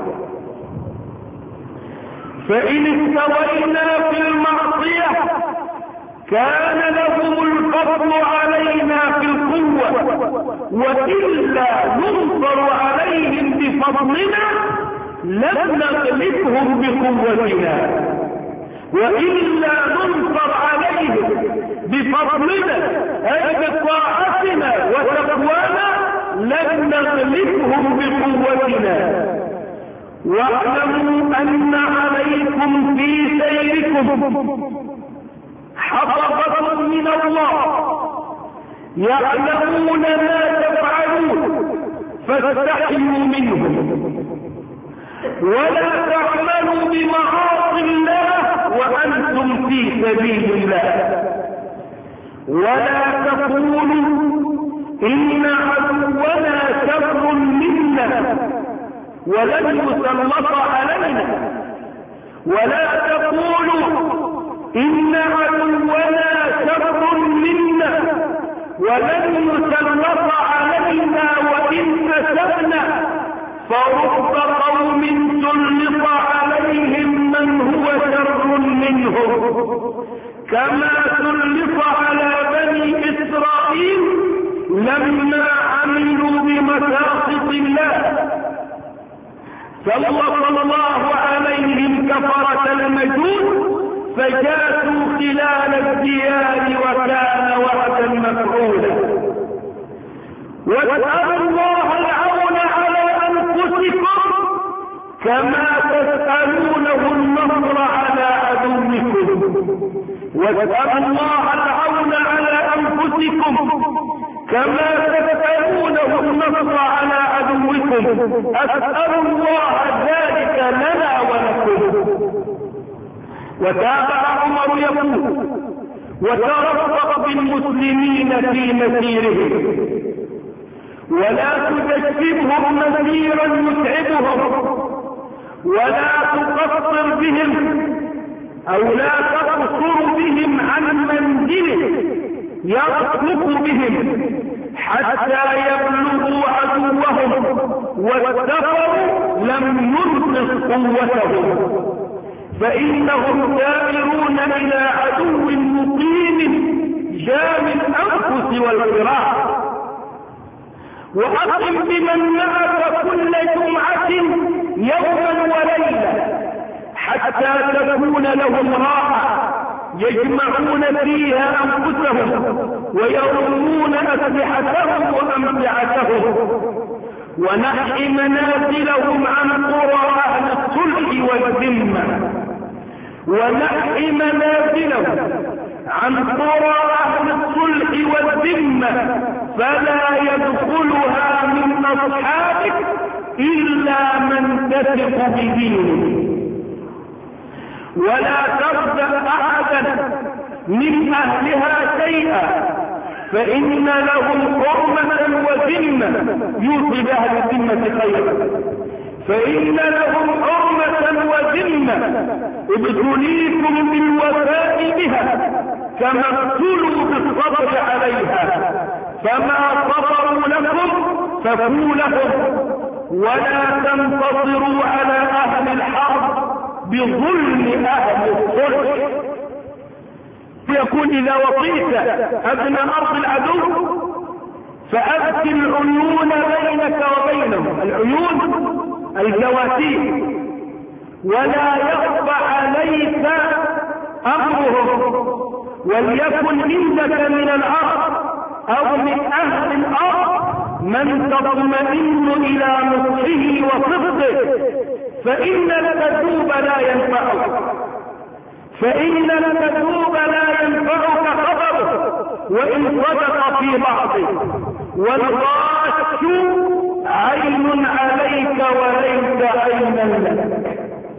فإن استوينا في المعصية كان لهم الفضل علينا في القوة، وإلا ننصر عليهم بفضلنا لم نغلبهم بقوتنا، وإلا ننصر عليهم بفضلنا أي بطاعتنا وتقوانا لم نغلبهم بقوتنا. واعلموا أن عليكم في سيركم حفظة من الله يعلمون ما تفعلون فاستحيوا منهم، ولا تعملوا بمعاصي الله وأنتم في سبيل الله، ولا تقولوا إن عدونا شر منا ولن يسلط علينا، ولا تقولوا إن عدونا شر منا ولن يسلط علينا وإن أسفنا، فرب قوم سلط عليهم من هو شر منهم كما سلط على بني إسرائيل لما عملوا بمساخط الله، سلط الله عليهم كفرة المجوس فجاسوا خلال الديار وكان وعدا مفعولا. واسألوا الله العون على أنفسكم كما تسألونه النصر على عدوكم، واسألوا الله العون على أنفسكم كما تسألونه النصر على عدوكم، أسأل الله ذلك لنا ولكم. وتابع عمر يقول: وترفق بالمسلمين في مسيرهم ولا تجسبهم مسيرا يتعبهم، ولا تقصر بهم أو لا تقصر بهم عن منزله يرفق بهم حتى يبلغوا عدوهم، والسفر لم ينقص قوتهم، فإنهم سائرون إلى عدو مقيم جام الأنفس والفراق. وأقم بمن معك كل جمعة يوما وليلة حتى تكون لهم راحة يجمعون فيها أنفسهم ويرمون أسلحتهم وأمتعتهم، ونحي منازلهم عن قرى أهل الصلح والذمة، ونحي منازلهم عن قرى أهل الصلح والذمة فلا يدخلها من أصحابك إلا من تثق بدينه، ولا ترزق أحدا من أهلها شيئا فإن لهم حرمة وذمة، يوصي بأهل الذمة خيرا، فإن لهم حرمة وذمة ابتليكم بالوفاء بها كما ابتلوا بالصبر عليها، فما صبروا لكم فكوا لهم، ولا تنتصروا على أهل الحرب بظلم أهل الصلح. يقول: إذا وطيت أبنى أرض العدو فأبت العيون بينك وبينهم، العيون الجواسيس، ولا يخفى عليك أمرهم، وليكن عندك من الأرض أو من أهل الأرض من تطمئن إلى نصحه وصدقه، فإن الكذوب لا ينفعك، فإن الكذوب لا ينفعك خبره وإن صدق في بعضه، والغاش عين عليك وليس عينا لك.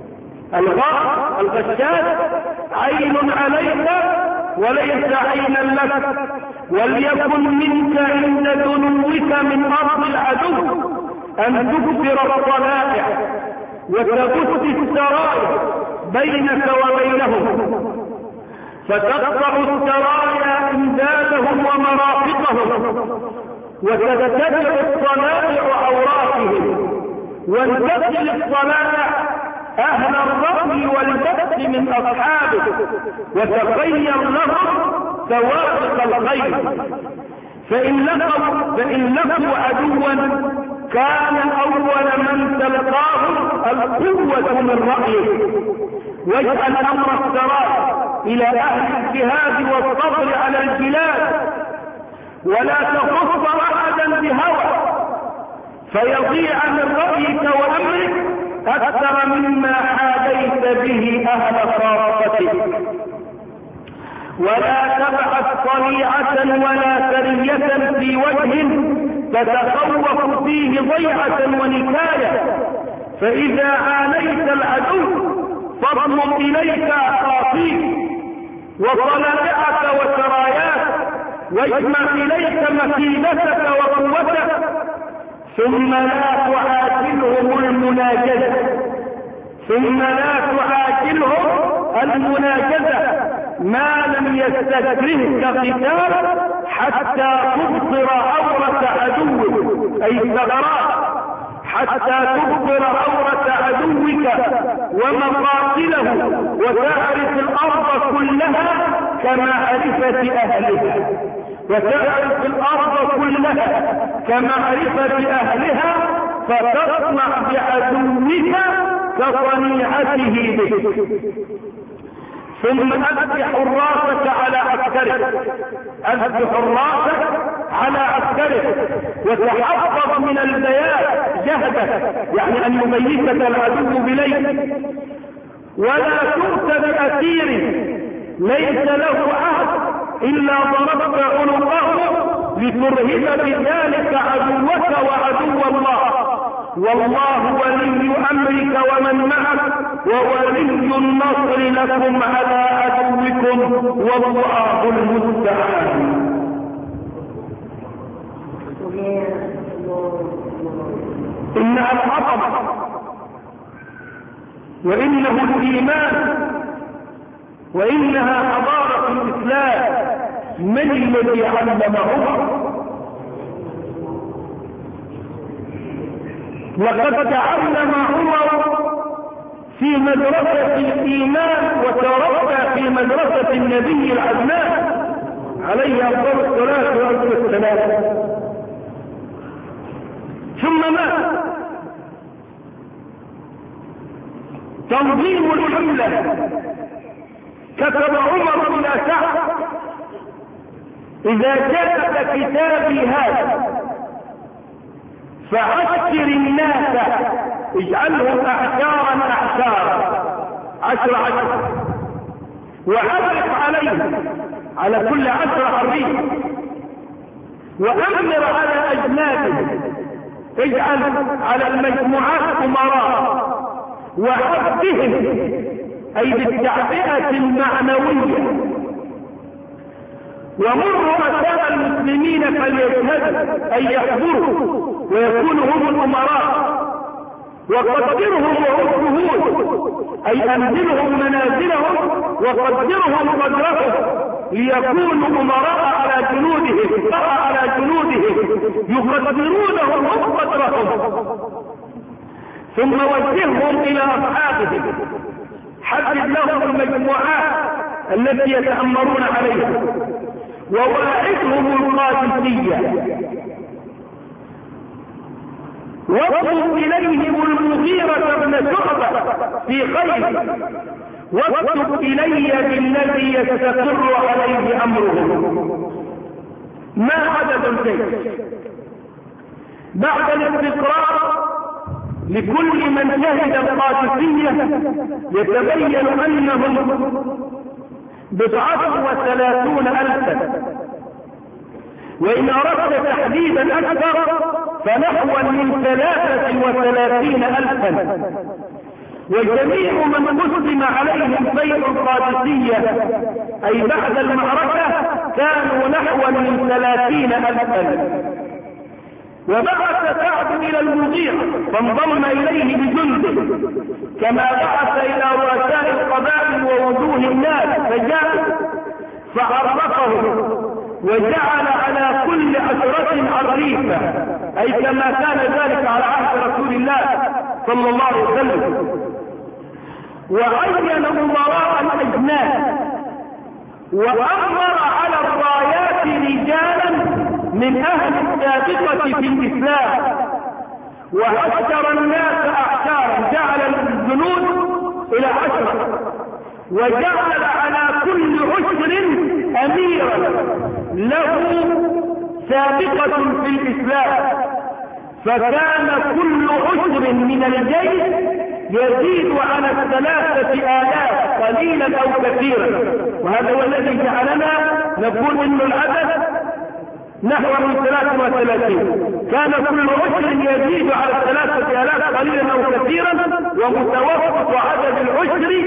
الغشاش عين عليك وليس عينا لك. وليكن منك عند دنوك من أرض العدو أن تكثر الطلائع وتبث السرايا بينك وبينهم، فتقطع السرايا إمدادهم ومرافقهم، وتتبع الطلائع عوراتهم، وانتقل الطلائع أهل الرأي والبث من أصحابه، وتخير لهم سوابق الخير، فإن لقوا عدوا كان أول من تلقاه القوة من رأيه، واجعل أمر السراء إلى أهل الجهاد والصبر على البلاد، ولا تخص أحدا بهوى فيضيع من رأيك وأمرك أكثر مما حاديت به أهل خاصتك. ولا تبعث طليعة ولا سرية في وجه تتخوف فيه ضيعة ونكاية، فإذا عانيت العدو فاضم إليك أخاطيك وطلائعك وسراياك، واجمع إليك مكيدتك وقوتك، ثم لا تعاجلهم المناجزة، ما لم يستكرهك قتال حتى تبصر عورة عدوك، أي ثغرات، حتى تبصر عورة عدوك ومقاتله، وتعرف الأرض كلها كمعرفة أهلها، فتصنع بعدوك كصنيعته بك. ثم أذبح حراسك على عسكرك، وتحفظ من البيات جهدك، يعني أن يميزك العدو بليل، ولا تؤت بأسير ليس له عهد إلا ضربت عنقه لترهب بذلك عدوك وعدو الله، والله ولي أمرك ومن معك، وولي النصر لكم على عدوكم، والله المستعان. إنها العظمة وإنه الإيمان وإنها حضارة الإسلام. من الذي علم عمر؟ لقد تعلم عمر في مدرسة الإيمان وتربى في مدرسة النبي العدنان عليه أفضل الصلاة والسلام، ثم مات. تنظيم الحملة كتب عمر إلى سعد: إذا جاءك كتابي هذا فعشر الناس، اجعلهم أعشارا 10، وأغلق عليهم على كل 10 حريق، وأمر على أجنابهم، اجعل على المجموعات أمراء، وحبهم أي بالتعبئة المعنوية، ومر رؤساء المسلمين فليشهدوا أي يحضروا ويكونوا هم الأمراء، وقدرهم وهم شهود أي أنزلهم منازلهم وقدرهم قدرهم، ليكونوا أمراء على جنودهم يقدرونهم هم قدرهم. ثم وجههم إلى أصحابهم، حدد لهم المجموعات التي يتأمرون عليها، وواعدهم القادسية، واطلب إليهم المغيرة بن شعبة في خير، واكتب إلي بالذي يستقر عليه أمرهم. ما عدد الجيش بعد الاستقرار لكل من شهد القادسية يتبين أنهم 39,000، وإن أردت تحديدا أكثر فنحو من 33,000، وجميع من قسم عليهم بيع القادسية أي بعد المعركة كانوا نحو من 30,000. وبعث سعد إلى المغيرة فانضم إليه بجنده، كما بعث إلى رؤساء القبائل ووجوه الناس فجاءوا فعرفهم، وجعل على كل 10 عريفة، أي كما كان ذلك على عهد رسول الله صلى الله عليه وسلم، وعين أمراء الأجناد، وأمر على الرايات رجالا من أهل السابقة في الإسلام، وعشر الناس أعشارا، جعل الجنود إلى 10، وجعل على كل عشر أميرا له سابقة في الإسلام، فكان كل عشر من الجيش يزيد على 3000 قليلا أو كثيرا. وهذا هو الذي جعلنا نقول إن العدد نحو من 33. كان كل عشر يزيد على 3000 قليلا أو كثيرا، ومتوسط عدد العشر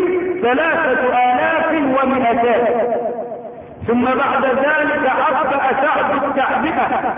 3200. ثم بعد ذلك عبأ سعد التعبئة،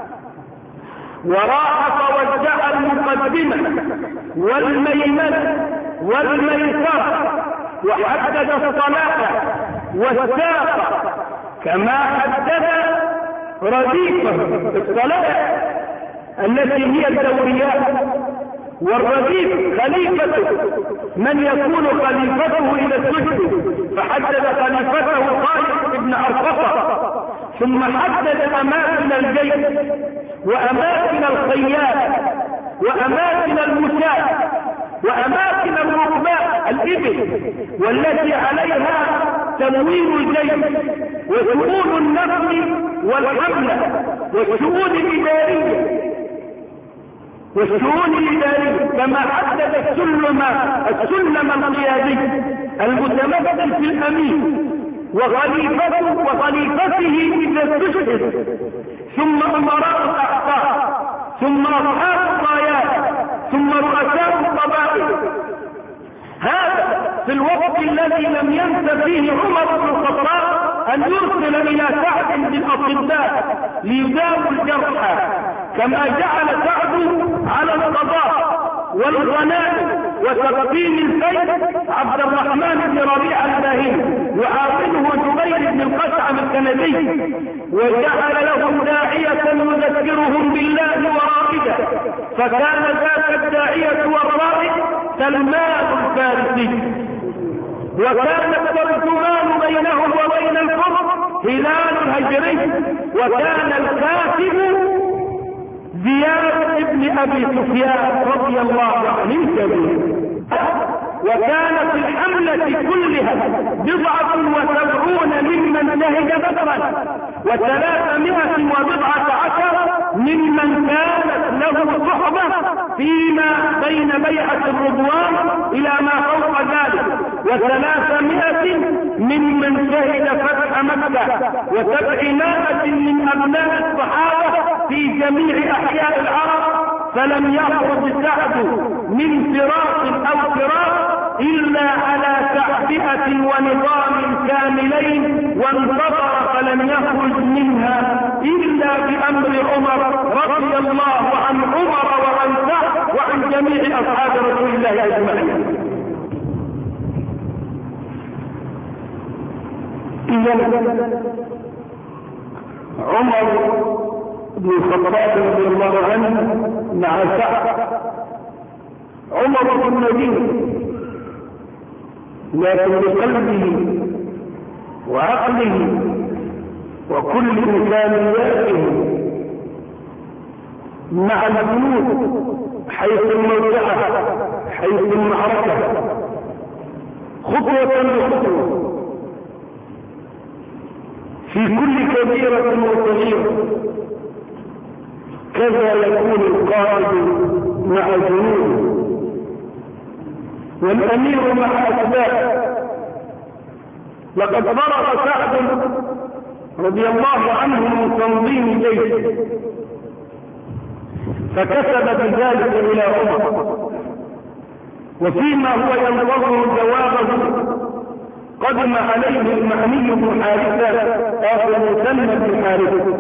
وراح فوجه المقدمة والميمنة والميسرة، وحدد الصلاة والساقة كما حدد رديفه الصلاة التي هي الدوريات، والرديف خليفته من يكون خليفته إلى السجن، فحدد خليفته خالد بن أرقطة. ثم حدد أماكن الجيش وأماكن الخيال وأماكن المشاة وأماكن الركباء الإبل والتي عليها تمويل الجيش وشؤون النقل والحملة والشؤون الإدارية، كما حدد السلم القيادي المتمثل في الأمين وخليفته إذا استشهد، ثم أمراء الأحقاب، ثم أصحاب الرايات، ثم رؤساء القبائل. هذا في الوقت الذي لم ينس فيه عمر بن الخطاب أن يرسل إلى سعد بالأطباء ليداووا الجرحى، كما جعل سعد على القضاء والغنائم وتقديم الفيل عبد الرحمن بن ربيعة الباهلي، يعاونه جبير بن القشعم الكندي، وجعل لهم داعية يذكرهم بالله ورائدا، فكان ذاك الداعية والرائد سلمان الفارسي، وكان الترجمان بينهم وبين الكفر هلال الهجري، وكان الكاتب زياد بن أبي سفيان رضي الله عنه الكبير. وكان في الحملة كلها 79 ممن شهد بدرا، و319 ممن كانت له صحبة فيما بين بيعة الرضوان إلى ما فوق ذلك، و300 ممن شهد فتح مكة، و700 من أبناء الصحابة في جميع أحياء العرب. فلم يخرج سعد من فراق أو فراق إلا على تعبئة ونظام كاملين، وانتظر فلم يخرج منها إلا بأمر عمر رضي الله عن عمر وعن سعد وعن جميع أصحاب رسول الله أجمعين. عمر بن الخطاب رضي الله عنه مع سعد. عمر بن النبي لكن بقلبه وعقله وكل إمكانياته مع الجنود حيث الموقعة حيث المعركة خطوة بخطوة في كل كبيرة وصغيرة. كذا يكون القائد مع جنوده والأمير مع أتباعه. لقد فرغ سعد رضي الله عنه من تنظيم جيشه، فكسب بذلك إلى عمر، وفيما هو ينتظر جوابه قدم عليه المعني بن حارثة أخو مسلم بن حارثة،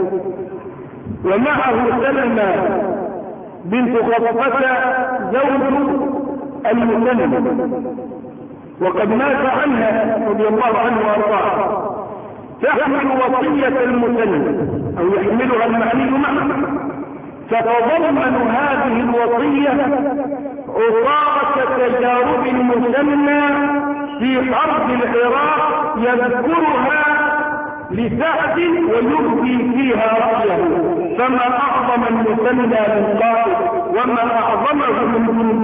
ومعه سلمى بنت خطفة زوج المسلم، وقد مات عنها رضي الله عنه وارضاه، تحمل وصية المسلم أو يحملها المعني معه، تتضمن هذه الوصية عصارة تجارب المسلم في حرب العراق يذكرها لسعد ويبدي فيها رأيه. فما أعظم المسلى من قائد، وما أعظم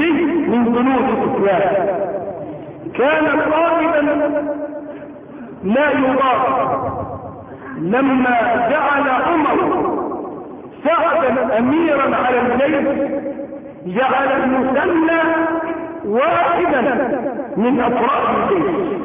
جندي من جنود الإسلام، كان قائدا لا يضاف. لما جعل عمر سعدا أميرا على الجيش جعل المثنى واحدا من أفراد الجيش،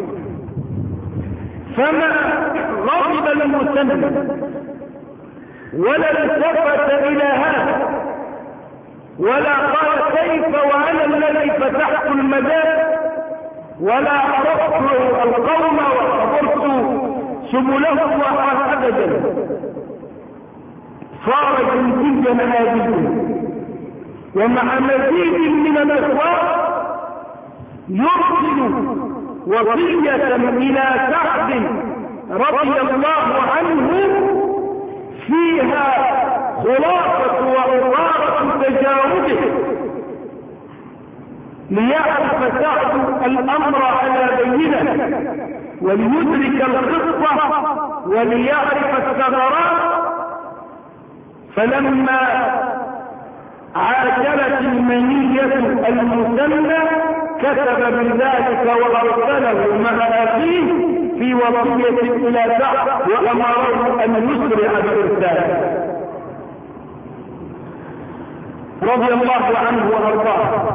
فما غضب المثنى ولا التفت إلى هذا ولا قال كيف وأنا الذي فتحت المجال ولا عرفت القوم وحضرت سبلهم أبدا، صار جنديا ناديا ومع مزيد من الإخوان يرسل وصية إلى سعد رضي الله عنه فيها خلاصة وعبارة تجاوبه ليعرف سعد الأمر على بينه وليدرك الخطة وليعرف الثغرات. فلما عاجلت المنية المثنى كتب بذلك وأرسله مع أخيه في وصية إلى سعد وأمره أن يسرع بالإرسال رضي الله عنه وأرضاه.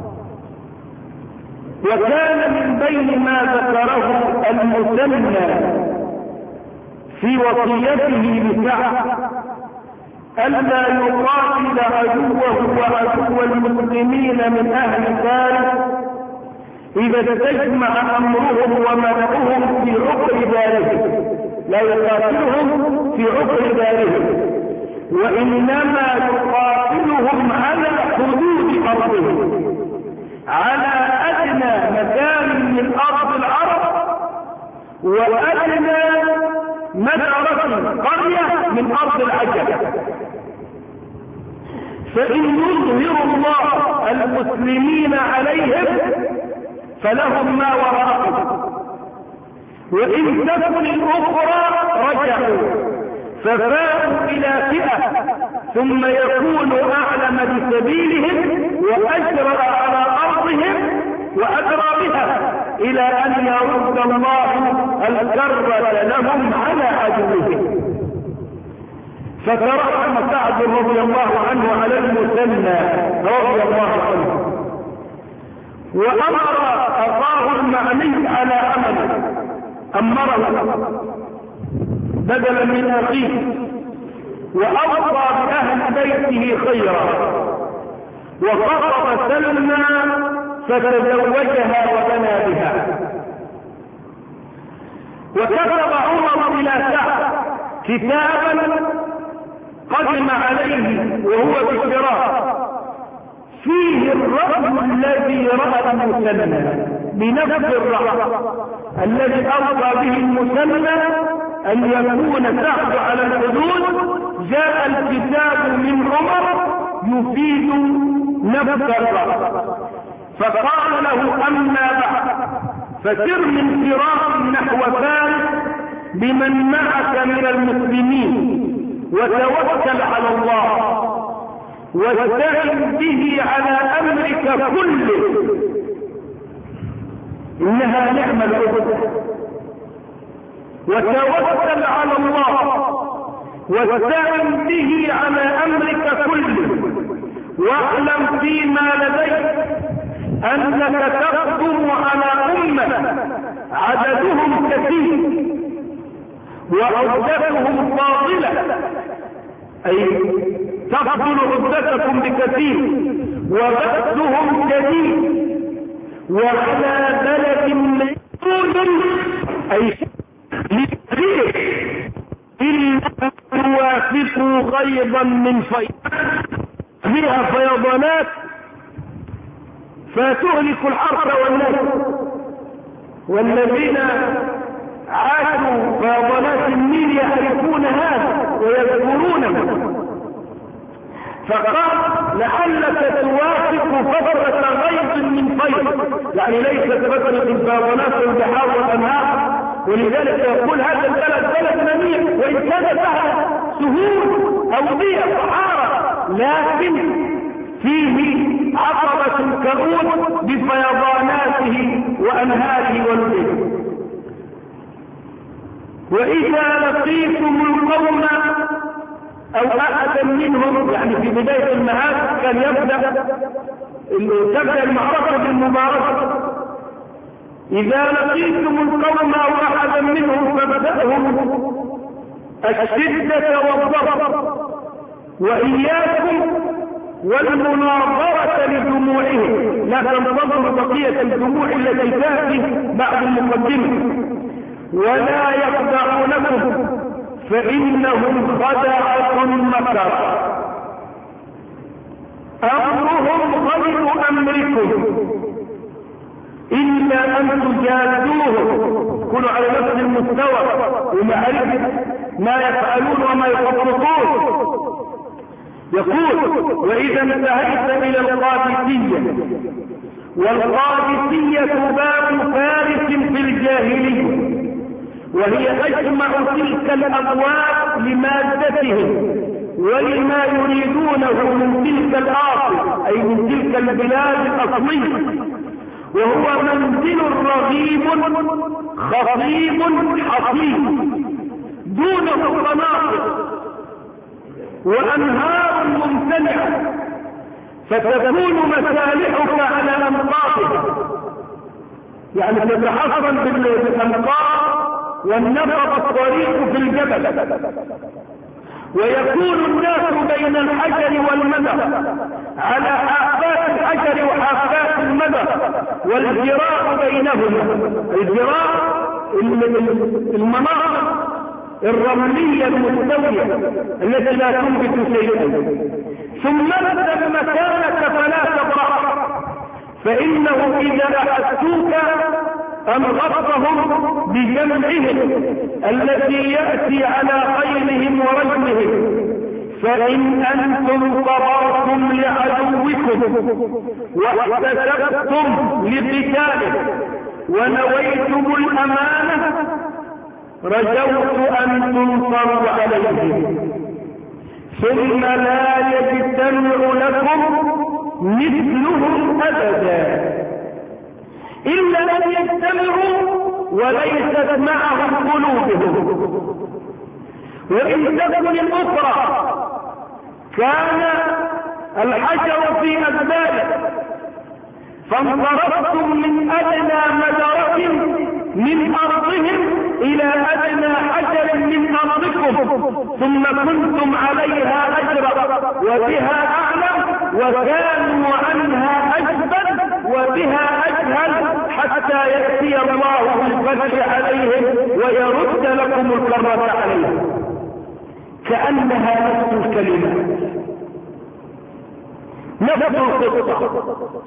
وكان من بين ما ذكره المثنى في وصيته لسعد ألا يقاتل عدوه وعدو المسلمين من أهل فارس إذا استجمع أمرهم ومنعهم في عقر دارهم، لا يقاتلهم في عقر دارهم وإنما يقاتلهم على حدود أرضهم، على أدنى مكان من أرض العرب وأدنى مدرسة قرية من أرض العجم. فإن يظهر الله المسلمين عليهم فلهم ما وراءهم، وإن تكن الأخرى رجعوا ففاءوا إلى فئة ثم يكونوا أعلم بسبيلهم وأجرأ على أرضهم وأجرى بها إلى أن يرد الله الكرة لهم على عدوهم. فترحم سعد رضي الله عنه على المثنى رضي الله عنه وأمر أخاه المعني على عمله، أمره بدلا من أخيه وأوصى بأهل بيته خيرا وخطب سلمى فتزوجها وبنى بها. وكتب عمر إلى سعد كتابا قدم عليه وهو بالشراء فيه الرجل الذي رأى المثنى بنفس الرأي الذي أرضى به المثنى أن يكون سعد على الحدود. جاء الكتاب من عمر يفيد نفس الرأي، فقال له أما بعد فسر من فراق نحو فارس بمن معك من المسلمين وتوكل على الله واستعن به على أمرك كله، إنها نعمة العبد. وتوكل على الله واستعن به على أمرك كله واعلم فيما لديك أنك تقدم على أمة عددهم كثير وعدتهم فاضلة، أي تفضل عدتكم بكثير وبأسهم كثير، وعلى بلد ميمون أي لكثير إلا توافقوا غيظا من فيها فيضانات فتهلك الحرث والنسل. والذين عاشوا فيضانات النيل يعرفون هذا ويذكرونه. فقال لعلك توافق فترة غيظ من فيض، يعني ليست فترة الفيضانات والبحار والأنهار. ولذلك يقول هذا البلد بلد منيع وإن كان فيها سهول أودية صحارى، لكن فيه عقبة كؤود بفيضاناته وأنهاره ونهره. وإذا لقيتم القوم أو أحدا منهم، يعني في بداية المعاد كان تبدأ المعركة بالمباركة. إذا لقيتم القوم أو أحدا منهم فابدأهم الشدة والضرب، وإياكم والمناظرة لدموعهم، لا تنتظروا بقية الدموع التي تأتي بعد المقدمة، ولا يخدعونكم فإنهم خدعكم مكرا، أمرهم غير أمركم إلا أن تجادوهم، كونوا على نفس المستوى ومعرفة ما يفعلون وما يخططون. يقول: وإذا انتهيت إلى القادسية، والقادسية باب فارس في الجاهلية، وهي أجمع تلك الأبواب لمادتهم ولما يريدونه من تلك الأرض، أي من تلك البلاد الأصلية، وهو منزل رغيب خطيب حصين دونه مناطق وأنهار ممتلئة، فتكون مسالحك على أنقاضها، يعني تتحصن بالأنقاض والنفق الطريق في الجبل، ويكون الناس بين الحجر والمدى على حافات الحجر وحافات المدى، والجراء بينهما، الجراء المناطق الرملية المستوية التي لا تنبت شيئا. ثم ابدأ مكانك فلا تبرح، فإنه إذا أحسوك أنغطهم بجمعهم التي يأتي على خيلهم ورجلهم، فإن أنتم صبرتم لعدوكم واحتسبتم لقتاله ونويتم الأمانة رجوت أن تنصروا عليهم، ثم لا يجتمع لكم مثلهم أبدا إلا أن يجتمعوا وليست معهم قلوبهم. وإن تكن الأخرى كان الحجر في أدباره، فانصرفتم من أدنى مدرة من أرضهم إلى أدنى حجر من أرضكم، ثم كنتم عليها أجرا وبها أعلم، وكانوا عنها أجبن وبها أجهل، حتى يأتي الله بالفتح عليهم ويرد لكم الكرة عليهم. كأنها نفس الكلمات، نفس القصة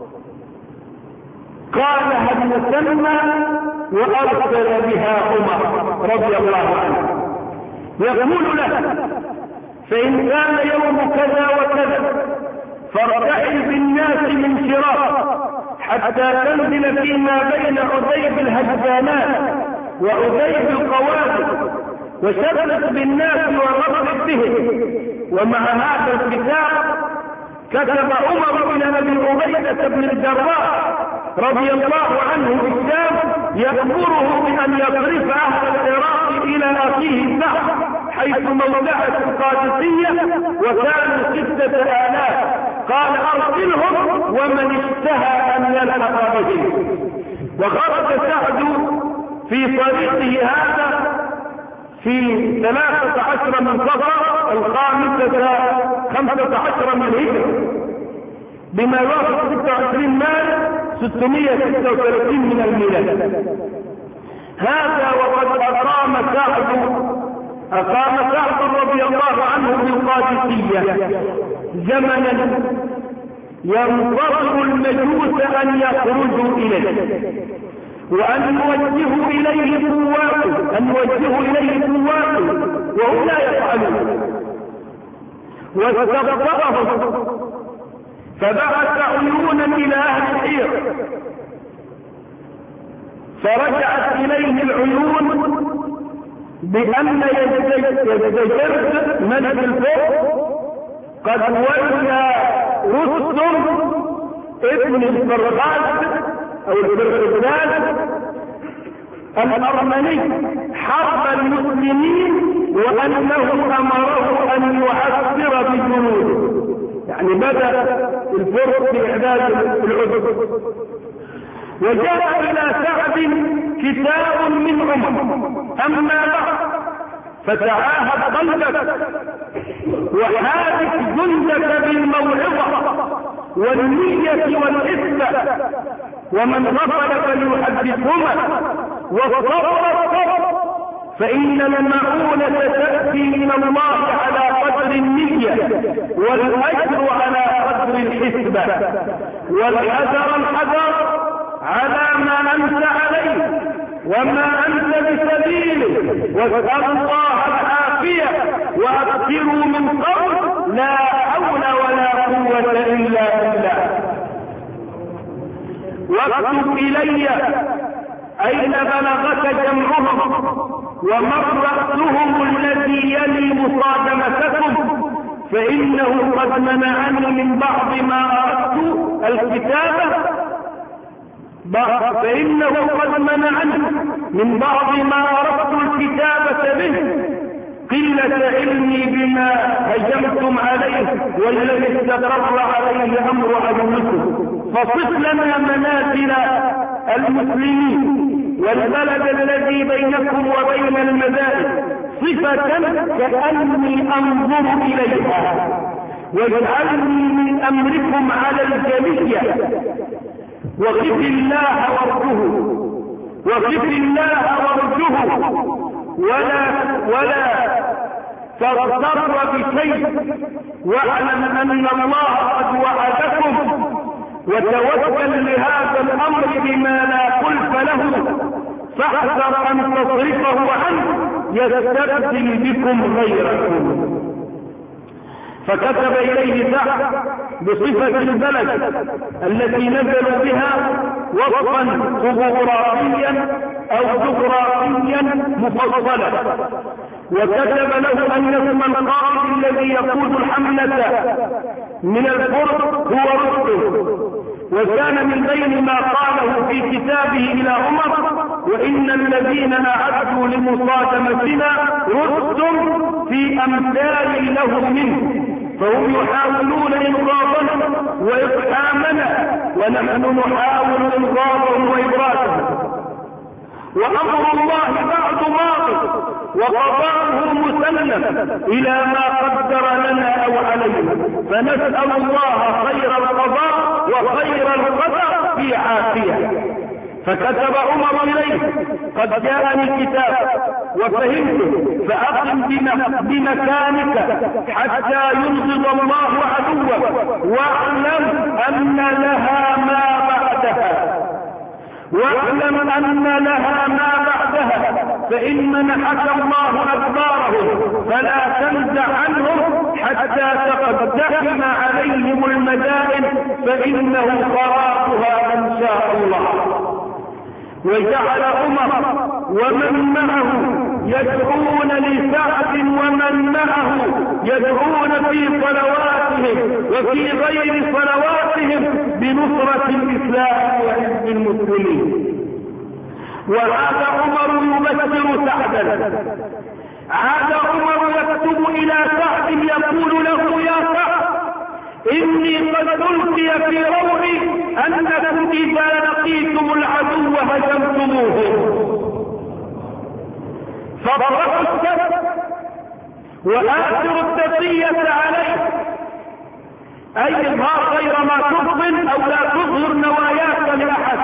قالها المسمى وأرسل بها عمر رضي الله عنه، يقول له: فإن كان يوم كذا وكذا فارتحل بالناس من شراك حتى تنزل فيما بين عذيب الهجانات وعذيب القوافل، وشغلت بالناس وغربت بهم. ومع هذا الكتاب كتب عمر بن أبي عبيدة بن الجراح رضي الله عنه الشام يأمره بأن يصرف أهل العراق إلى أخيه سعد حيث مولعت القادسية، وكانوا 6000. قال: أرسلهم ومن اشتهى أن يلحق بهم. وخرج سعد في طريقه هذا في 13 من صفر 15 من الهجرة، بما يوافق 26 مارس 636 من الميلاد. هذا وقد أقام سعد رضي الله عنه بالقادسية زمنا ينتظر المجوس أن يخرجوا إليه وأن يوجهوا إليه قواته، وهم لا يفعلون. واستبطأهم فبعث عيونا إلى أهل الحير، فرجعت إليه العيون بأن يزدجرد ملك الفوق قد ولى رستم ابن الفرغاز او الفرغاز الارمني حرب المسلمين وانه امره ان يعسر بجنوده، يعني بدأ الفرق في اعداد العذر. وجاء الى سعد كتاب من عمر: اما بعد فتعاهد قلبك وحادث جندك بالموعظة والنية والإثبة، ومن غفل فليحدثهما والصبر، فإن المعونة تأتي من الله على قدر النية والأجر على قدر الحسبة، والحذر الحذر على ما أنت عليه وما أنت بسبيله، واسأل الله العافية وأكثروا من قول لا حول ولا قوة إلا بالله. واكتب إلي أين بلغك جمعهم ومن رأسهم الذي يلي مصادمتكم، فإنه قد منعني من بعض ما أردت الكتابة من بعض ما أردت الكتابة به قلة علمي بما هجمتم عليه والذي استقر عليه أمر عدوكم، فصف لنا منازل المسلمين والبلد الذي بينكم وبين المدائن صفة كأني أنظر إليها، واجعلني من أمركم على الجميع، وخف الله وارجه ولا تغتر بشيء، واعلم أن الله قد وعدكم، وتوكل لهذا الأمر بما لا خلف له، فاحذر أن تصرفه عنه يستبدل بكم غيركم. فكتب إليه سعد بصفة البلد التي نزلوا بها وصفا طبوغرافيا أو جغرافيا مفصلا، وكتب له أن اسم القائد الذي يقود الحملة من الفرس هو رستم، وكان من بين ما قاله في كتابه إلى عمر: وإن الذين أعدوا لمصادمتنا رستم في أمثال له منه، فهم يحاولون إنقاذنا وإطعامنا ونحن نحاول إنقاذهم وإبرازهم، وأمر الله بعد ماضي وقضاؤه مسلم إلى ما قدر لنا أو علينا، فنسأل الله خير القضاء وخير القدر في عافية. فكتب عمر إليه: قد جاءني الكتاب وفهمته، فأقم بمكانك حتى ينقذ الله عدوك، واعلم أن لها ما بعدها، فإن منحك الله أكبارهم فلا تنزع عنهم حتى تقدم عليهم المدائن، فإنه خرابها إن شاء الله. وجعل عمر ومن معه يدعون لسعد ومن معه يدعون في صلواتهم وفي غير صلواتهم بنصرة الإسلام وحزب المسلمين. وعاد عمر يبشر سعدا، عاد عمر يكتب إلى سعد يقول له: يا سعد، إني قد ألقي في روعي أنكم إذا لقيتم العدو هزمتموه، فاطرحوا السبب وآثروا التقية عليه، أي اظهار غير ما تبطن أو لا تظهر نواياك لأحد.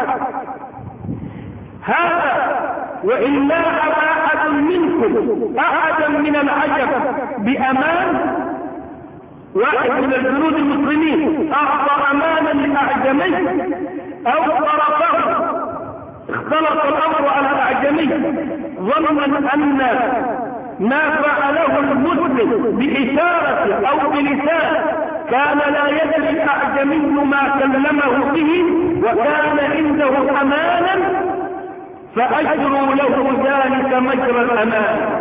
هذا وإن لاحظ أحد منكم أحدا من العجب بأمان، واحد من الجنود المسلمين أعطى أمانا لأعجمي أو طرفه، اختلط الأمر على الأعجمي ظنا أن ما فعله المسلم بإشارة أو بلسان كان لا يدري الأعجمي ما كلمه به وكان عنده أمانا، فأجروا له ذلك مجرى الأمان.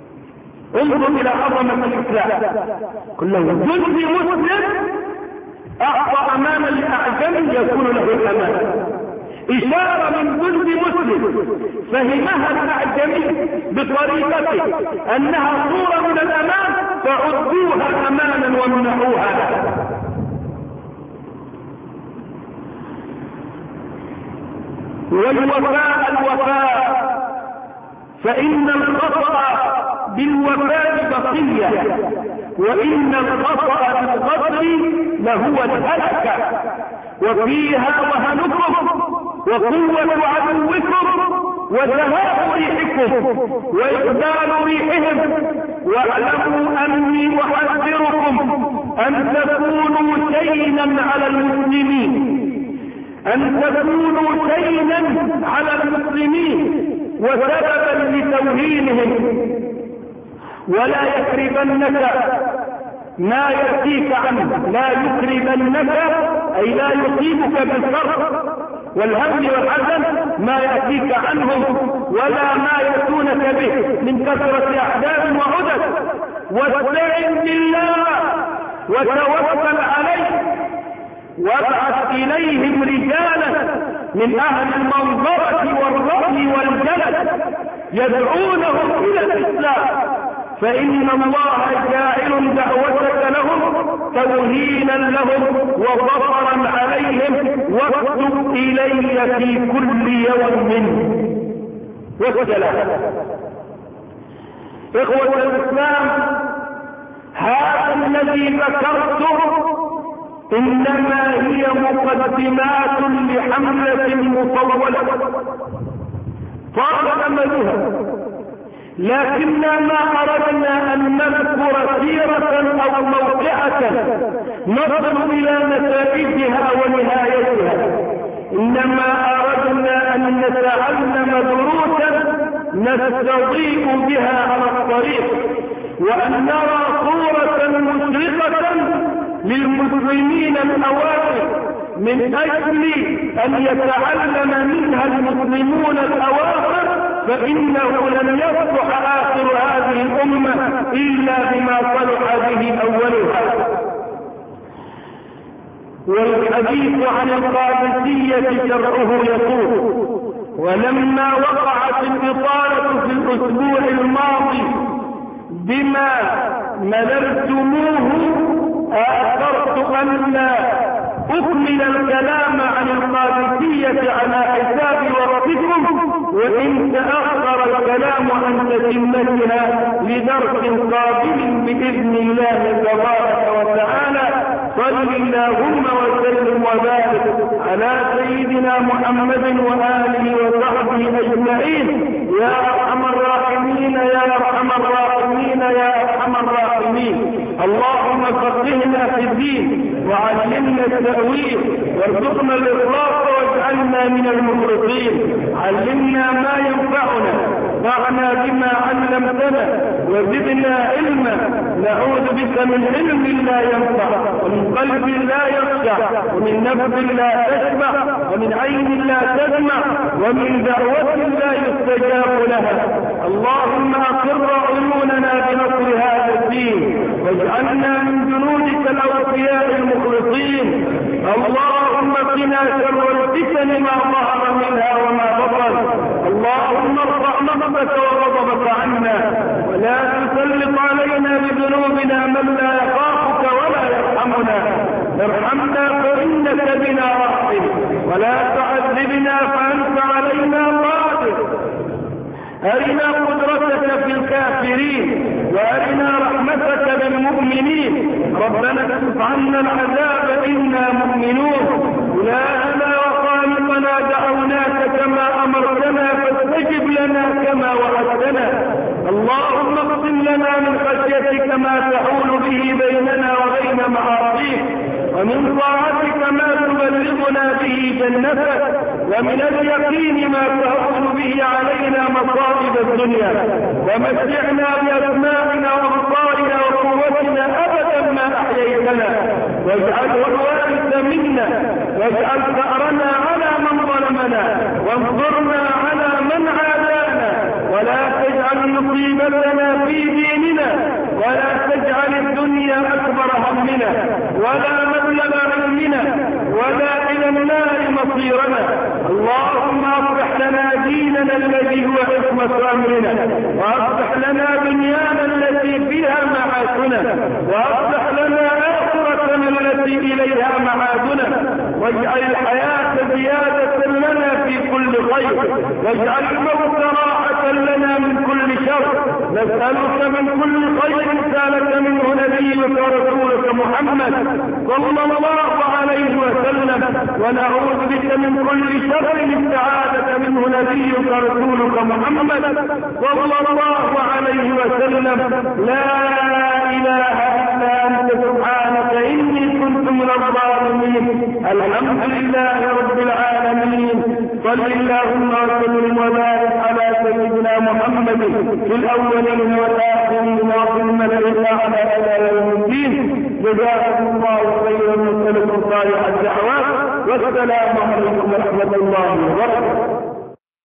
انظر إلى عظمة الإسلام، كل جندي مسلم أعطى أمانا لأعجم يكون له الأمان. إشارة من جند مسلم فهمها الأعجمي بطريقته أنها صورة من الأمان فعدوها أمانا وامنعوها له. والوفاء فإن الخطأ بالوفاء بقية، وإن الخطأ بالقدر لهو الهلكة، وفيها وهنكم وقوة عدوكم وذهاب ريحكم وإقبال ريحهم. واعلموا أني أحذركم أن تكونوا شينا على المسلمين، أن تكونوا شينا على المسلمين وسببا لتوهينهم. ولا يقربنك ما يأتيك عنه، لا يقربنك أي لا يصيبك بالشر والهم والحزن ما يأتيك عنهم ولا ما يأتونك به من كثرة أحداث وعدد. واستعن بالله وتوكل عليه، وابعث إليهم رجالا من أهل المنظرة والرأي والجلد يدعونهم إلى الإسلام، فإن الله جاعل دعوتك لهم توهينا لهم وظفرا عليهم. واكتب إلي في كل يوم والسلام. إخوة الإسلام، هذا الذي ذكرته إنما هي مقدمات لحملة مطولة طال أمدها، لكننا ما أردنا أن نذكر سيرة أو موقعة نصل إلى نتائجها ونهايتها، إنما أردنا أن نتعلم دروسا نستضيء بها على الطريق، وأن نرى صورة مشرقة للمسلمين الأواخر من أجل أن يتعلم منها المسلمون الأواخر، فإنه لن يصلح آخر هذه الأمة إلا بما صلح به أولها. والحديث عن القادسية شرعه يقول: ولما وقعت الإطالة في الأسبوع الماضي بما مللتموه آثرت أن أكمل الكلام عن القادسية على حساب وقتكم، وإن تأخر الكلام عن تتمتها لدرس قابل بإذن الله تبارك وتعالى. صل اللهم وسلم وبارك على سيدنا محمد وآله وصحبه أجمعين يا أرحم الراحمين يا أرحم الراحمين يا أرحم الراحمين. اللهم فقهنا في الدين وعلمنا التأويل وارزقنا الإخلاص واجعلنا من المخلصين. علمنا ما ينفعنا وانفعنا بما علمتنا وزدنا علما. نعوذ بك من علم لا ينفع ومن قلب لا يخشع ومن نفس لا تشبع ومن عين لا تدمع ومن دعوة لا يستجاب لها. اللهم أقر عيوننا بنصر هذا الدين واجعلنا من جنودك الأوفياء المخلصين. اللهم قنا شر الفتن ما ظهر منها وما بطن. اللهم ارفع مغضبك وغضبك عنا ولا تسلط علينا بذنوبنا من لا يخافك ولا يرحمنا. ارحمنا فإنك بنا راحم ولا تعذبنا فأنت علينا قادر. أرنا قدرتك في الكافرين وأرنا رحمتك بالمؤمنين. ربنا اكشف عنا العذاب إنا مؤمنون. إلهنا وخالقنا دعوناك كما أمرتنا فاستجب لنا كما وعدتنا. اللهم اقسم لنا من خشيتك ما تحول به بيننا وبين معاصيك ومن طاعتك ما تبلغنا به جنتك ومن اليقين ما تهون به علينا مصائب الدنيا. ومتعنا بأسماعنا وأبصارنا وقوتنا أبدا ما أحييتنا واجعله الوارث منا واجعل ثأرنا على من ظلمنا وانصرنا على من عادانا ولا تجعل مصيبتنا في ديننا ولا تجعل الدنيا أكبر همنا ولا مبلغ على علمنا ولا إلى النار مصيرنا. اللهم أصلح لنا ديننا الذي هو عصمة أمرنا، وأصلح لنا دنيانا التي فيها معاشنا، وأصلح لنا آخرتنا التي إليها معادنا، واجعل الحياة زيادة لنا في كل خير، واجعل الموت راحة لنا من كل شر. نسألك من كل خير سألك منه نبيك ورسولك محمد صلى الله عليه وسلم، ونعوذ بك من كل شر استعاذك منه نبيك ورسولك محمد صلى الله عليه وسلم. لا إله إلا أنت سبحانك إني كنت من الظالمين. الحمد لله رب العالمين. صل اللهم وسلم وبارك على سيدنا محمد في الأولين والآخرين وفي الملأ الأعلى إلى يوم الدين. جزاكم الله خيرا وسلم صالح الدعوات، والسلام عليكم ورحمة الله وبركاته.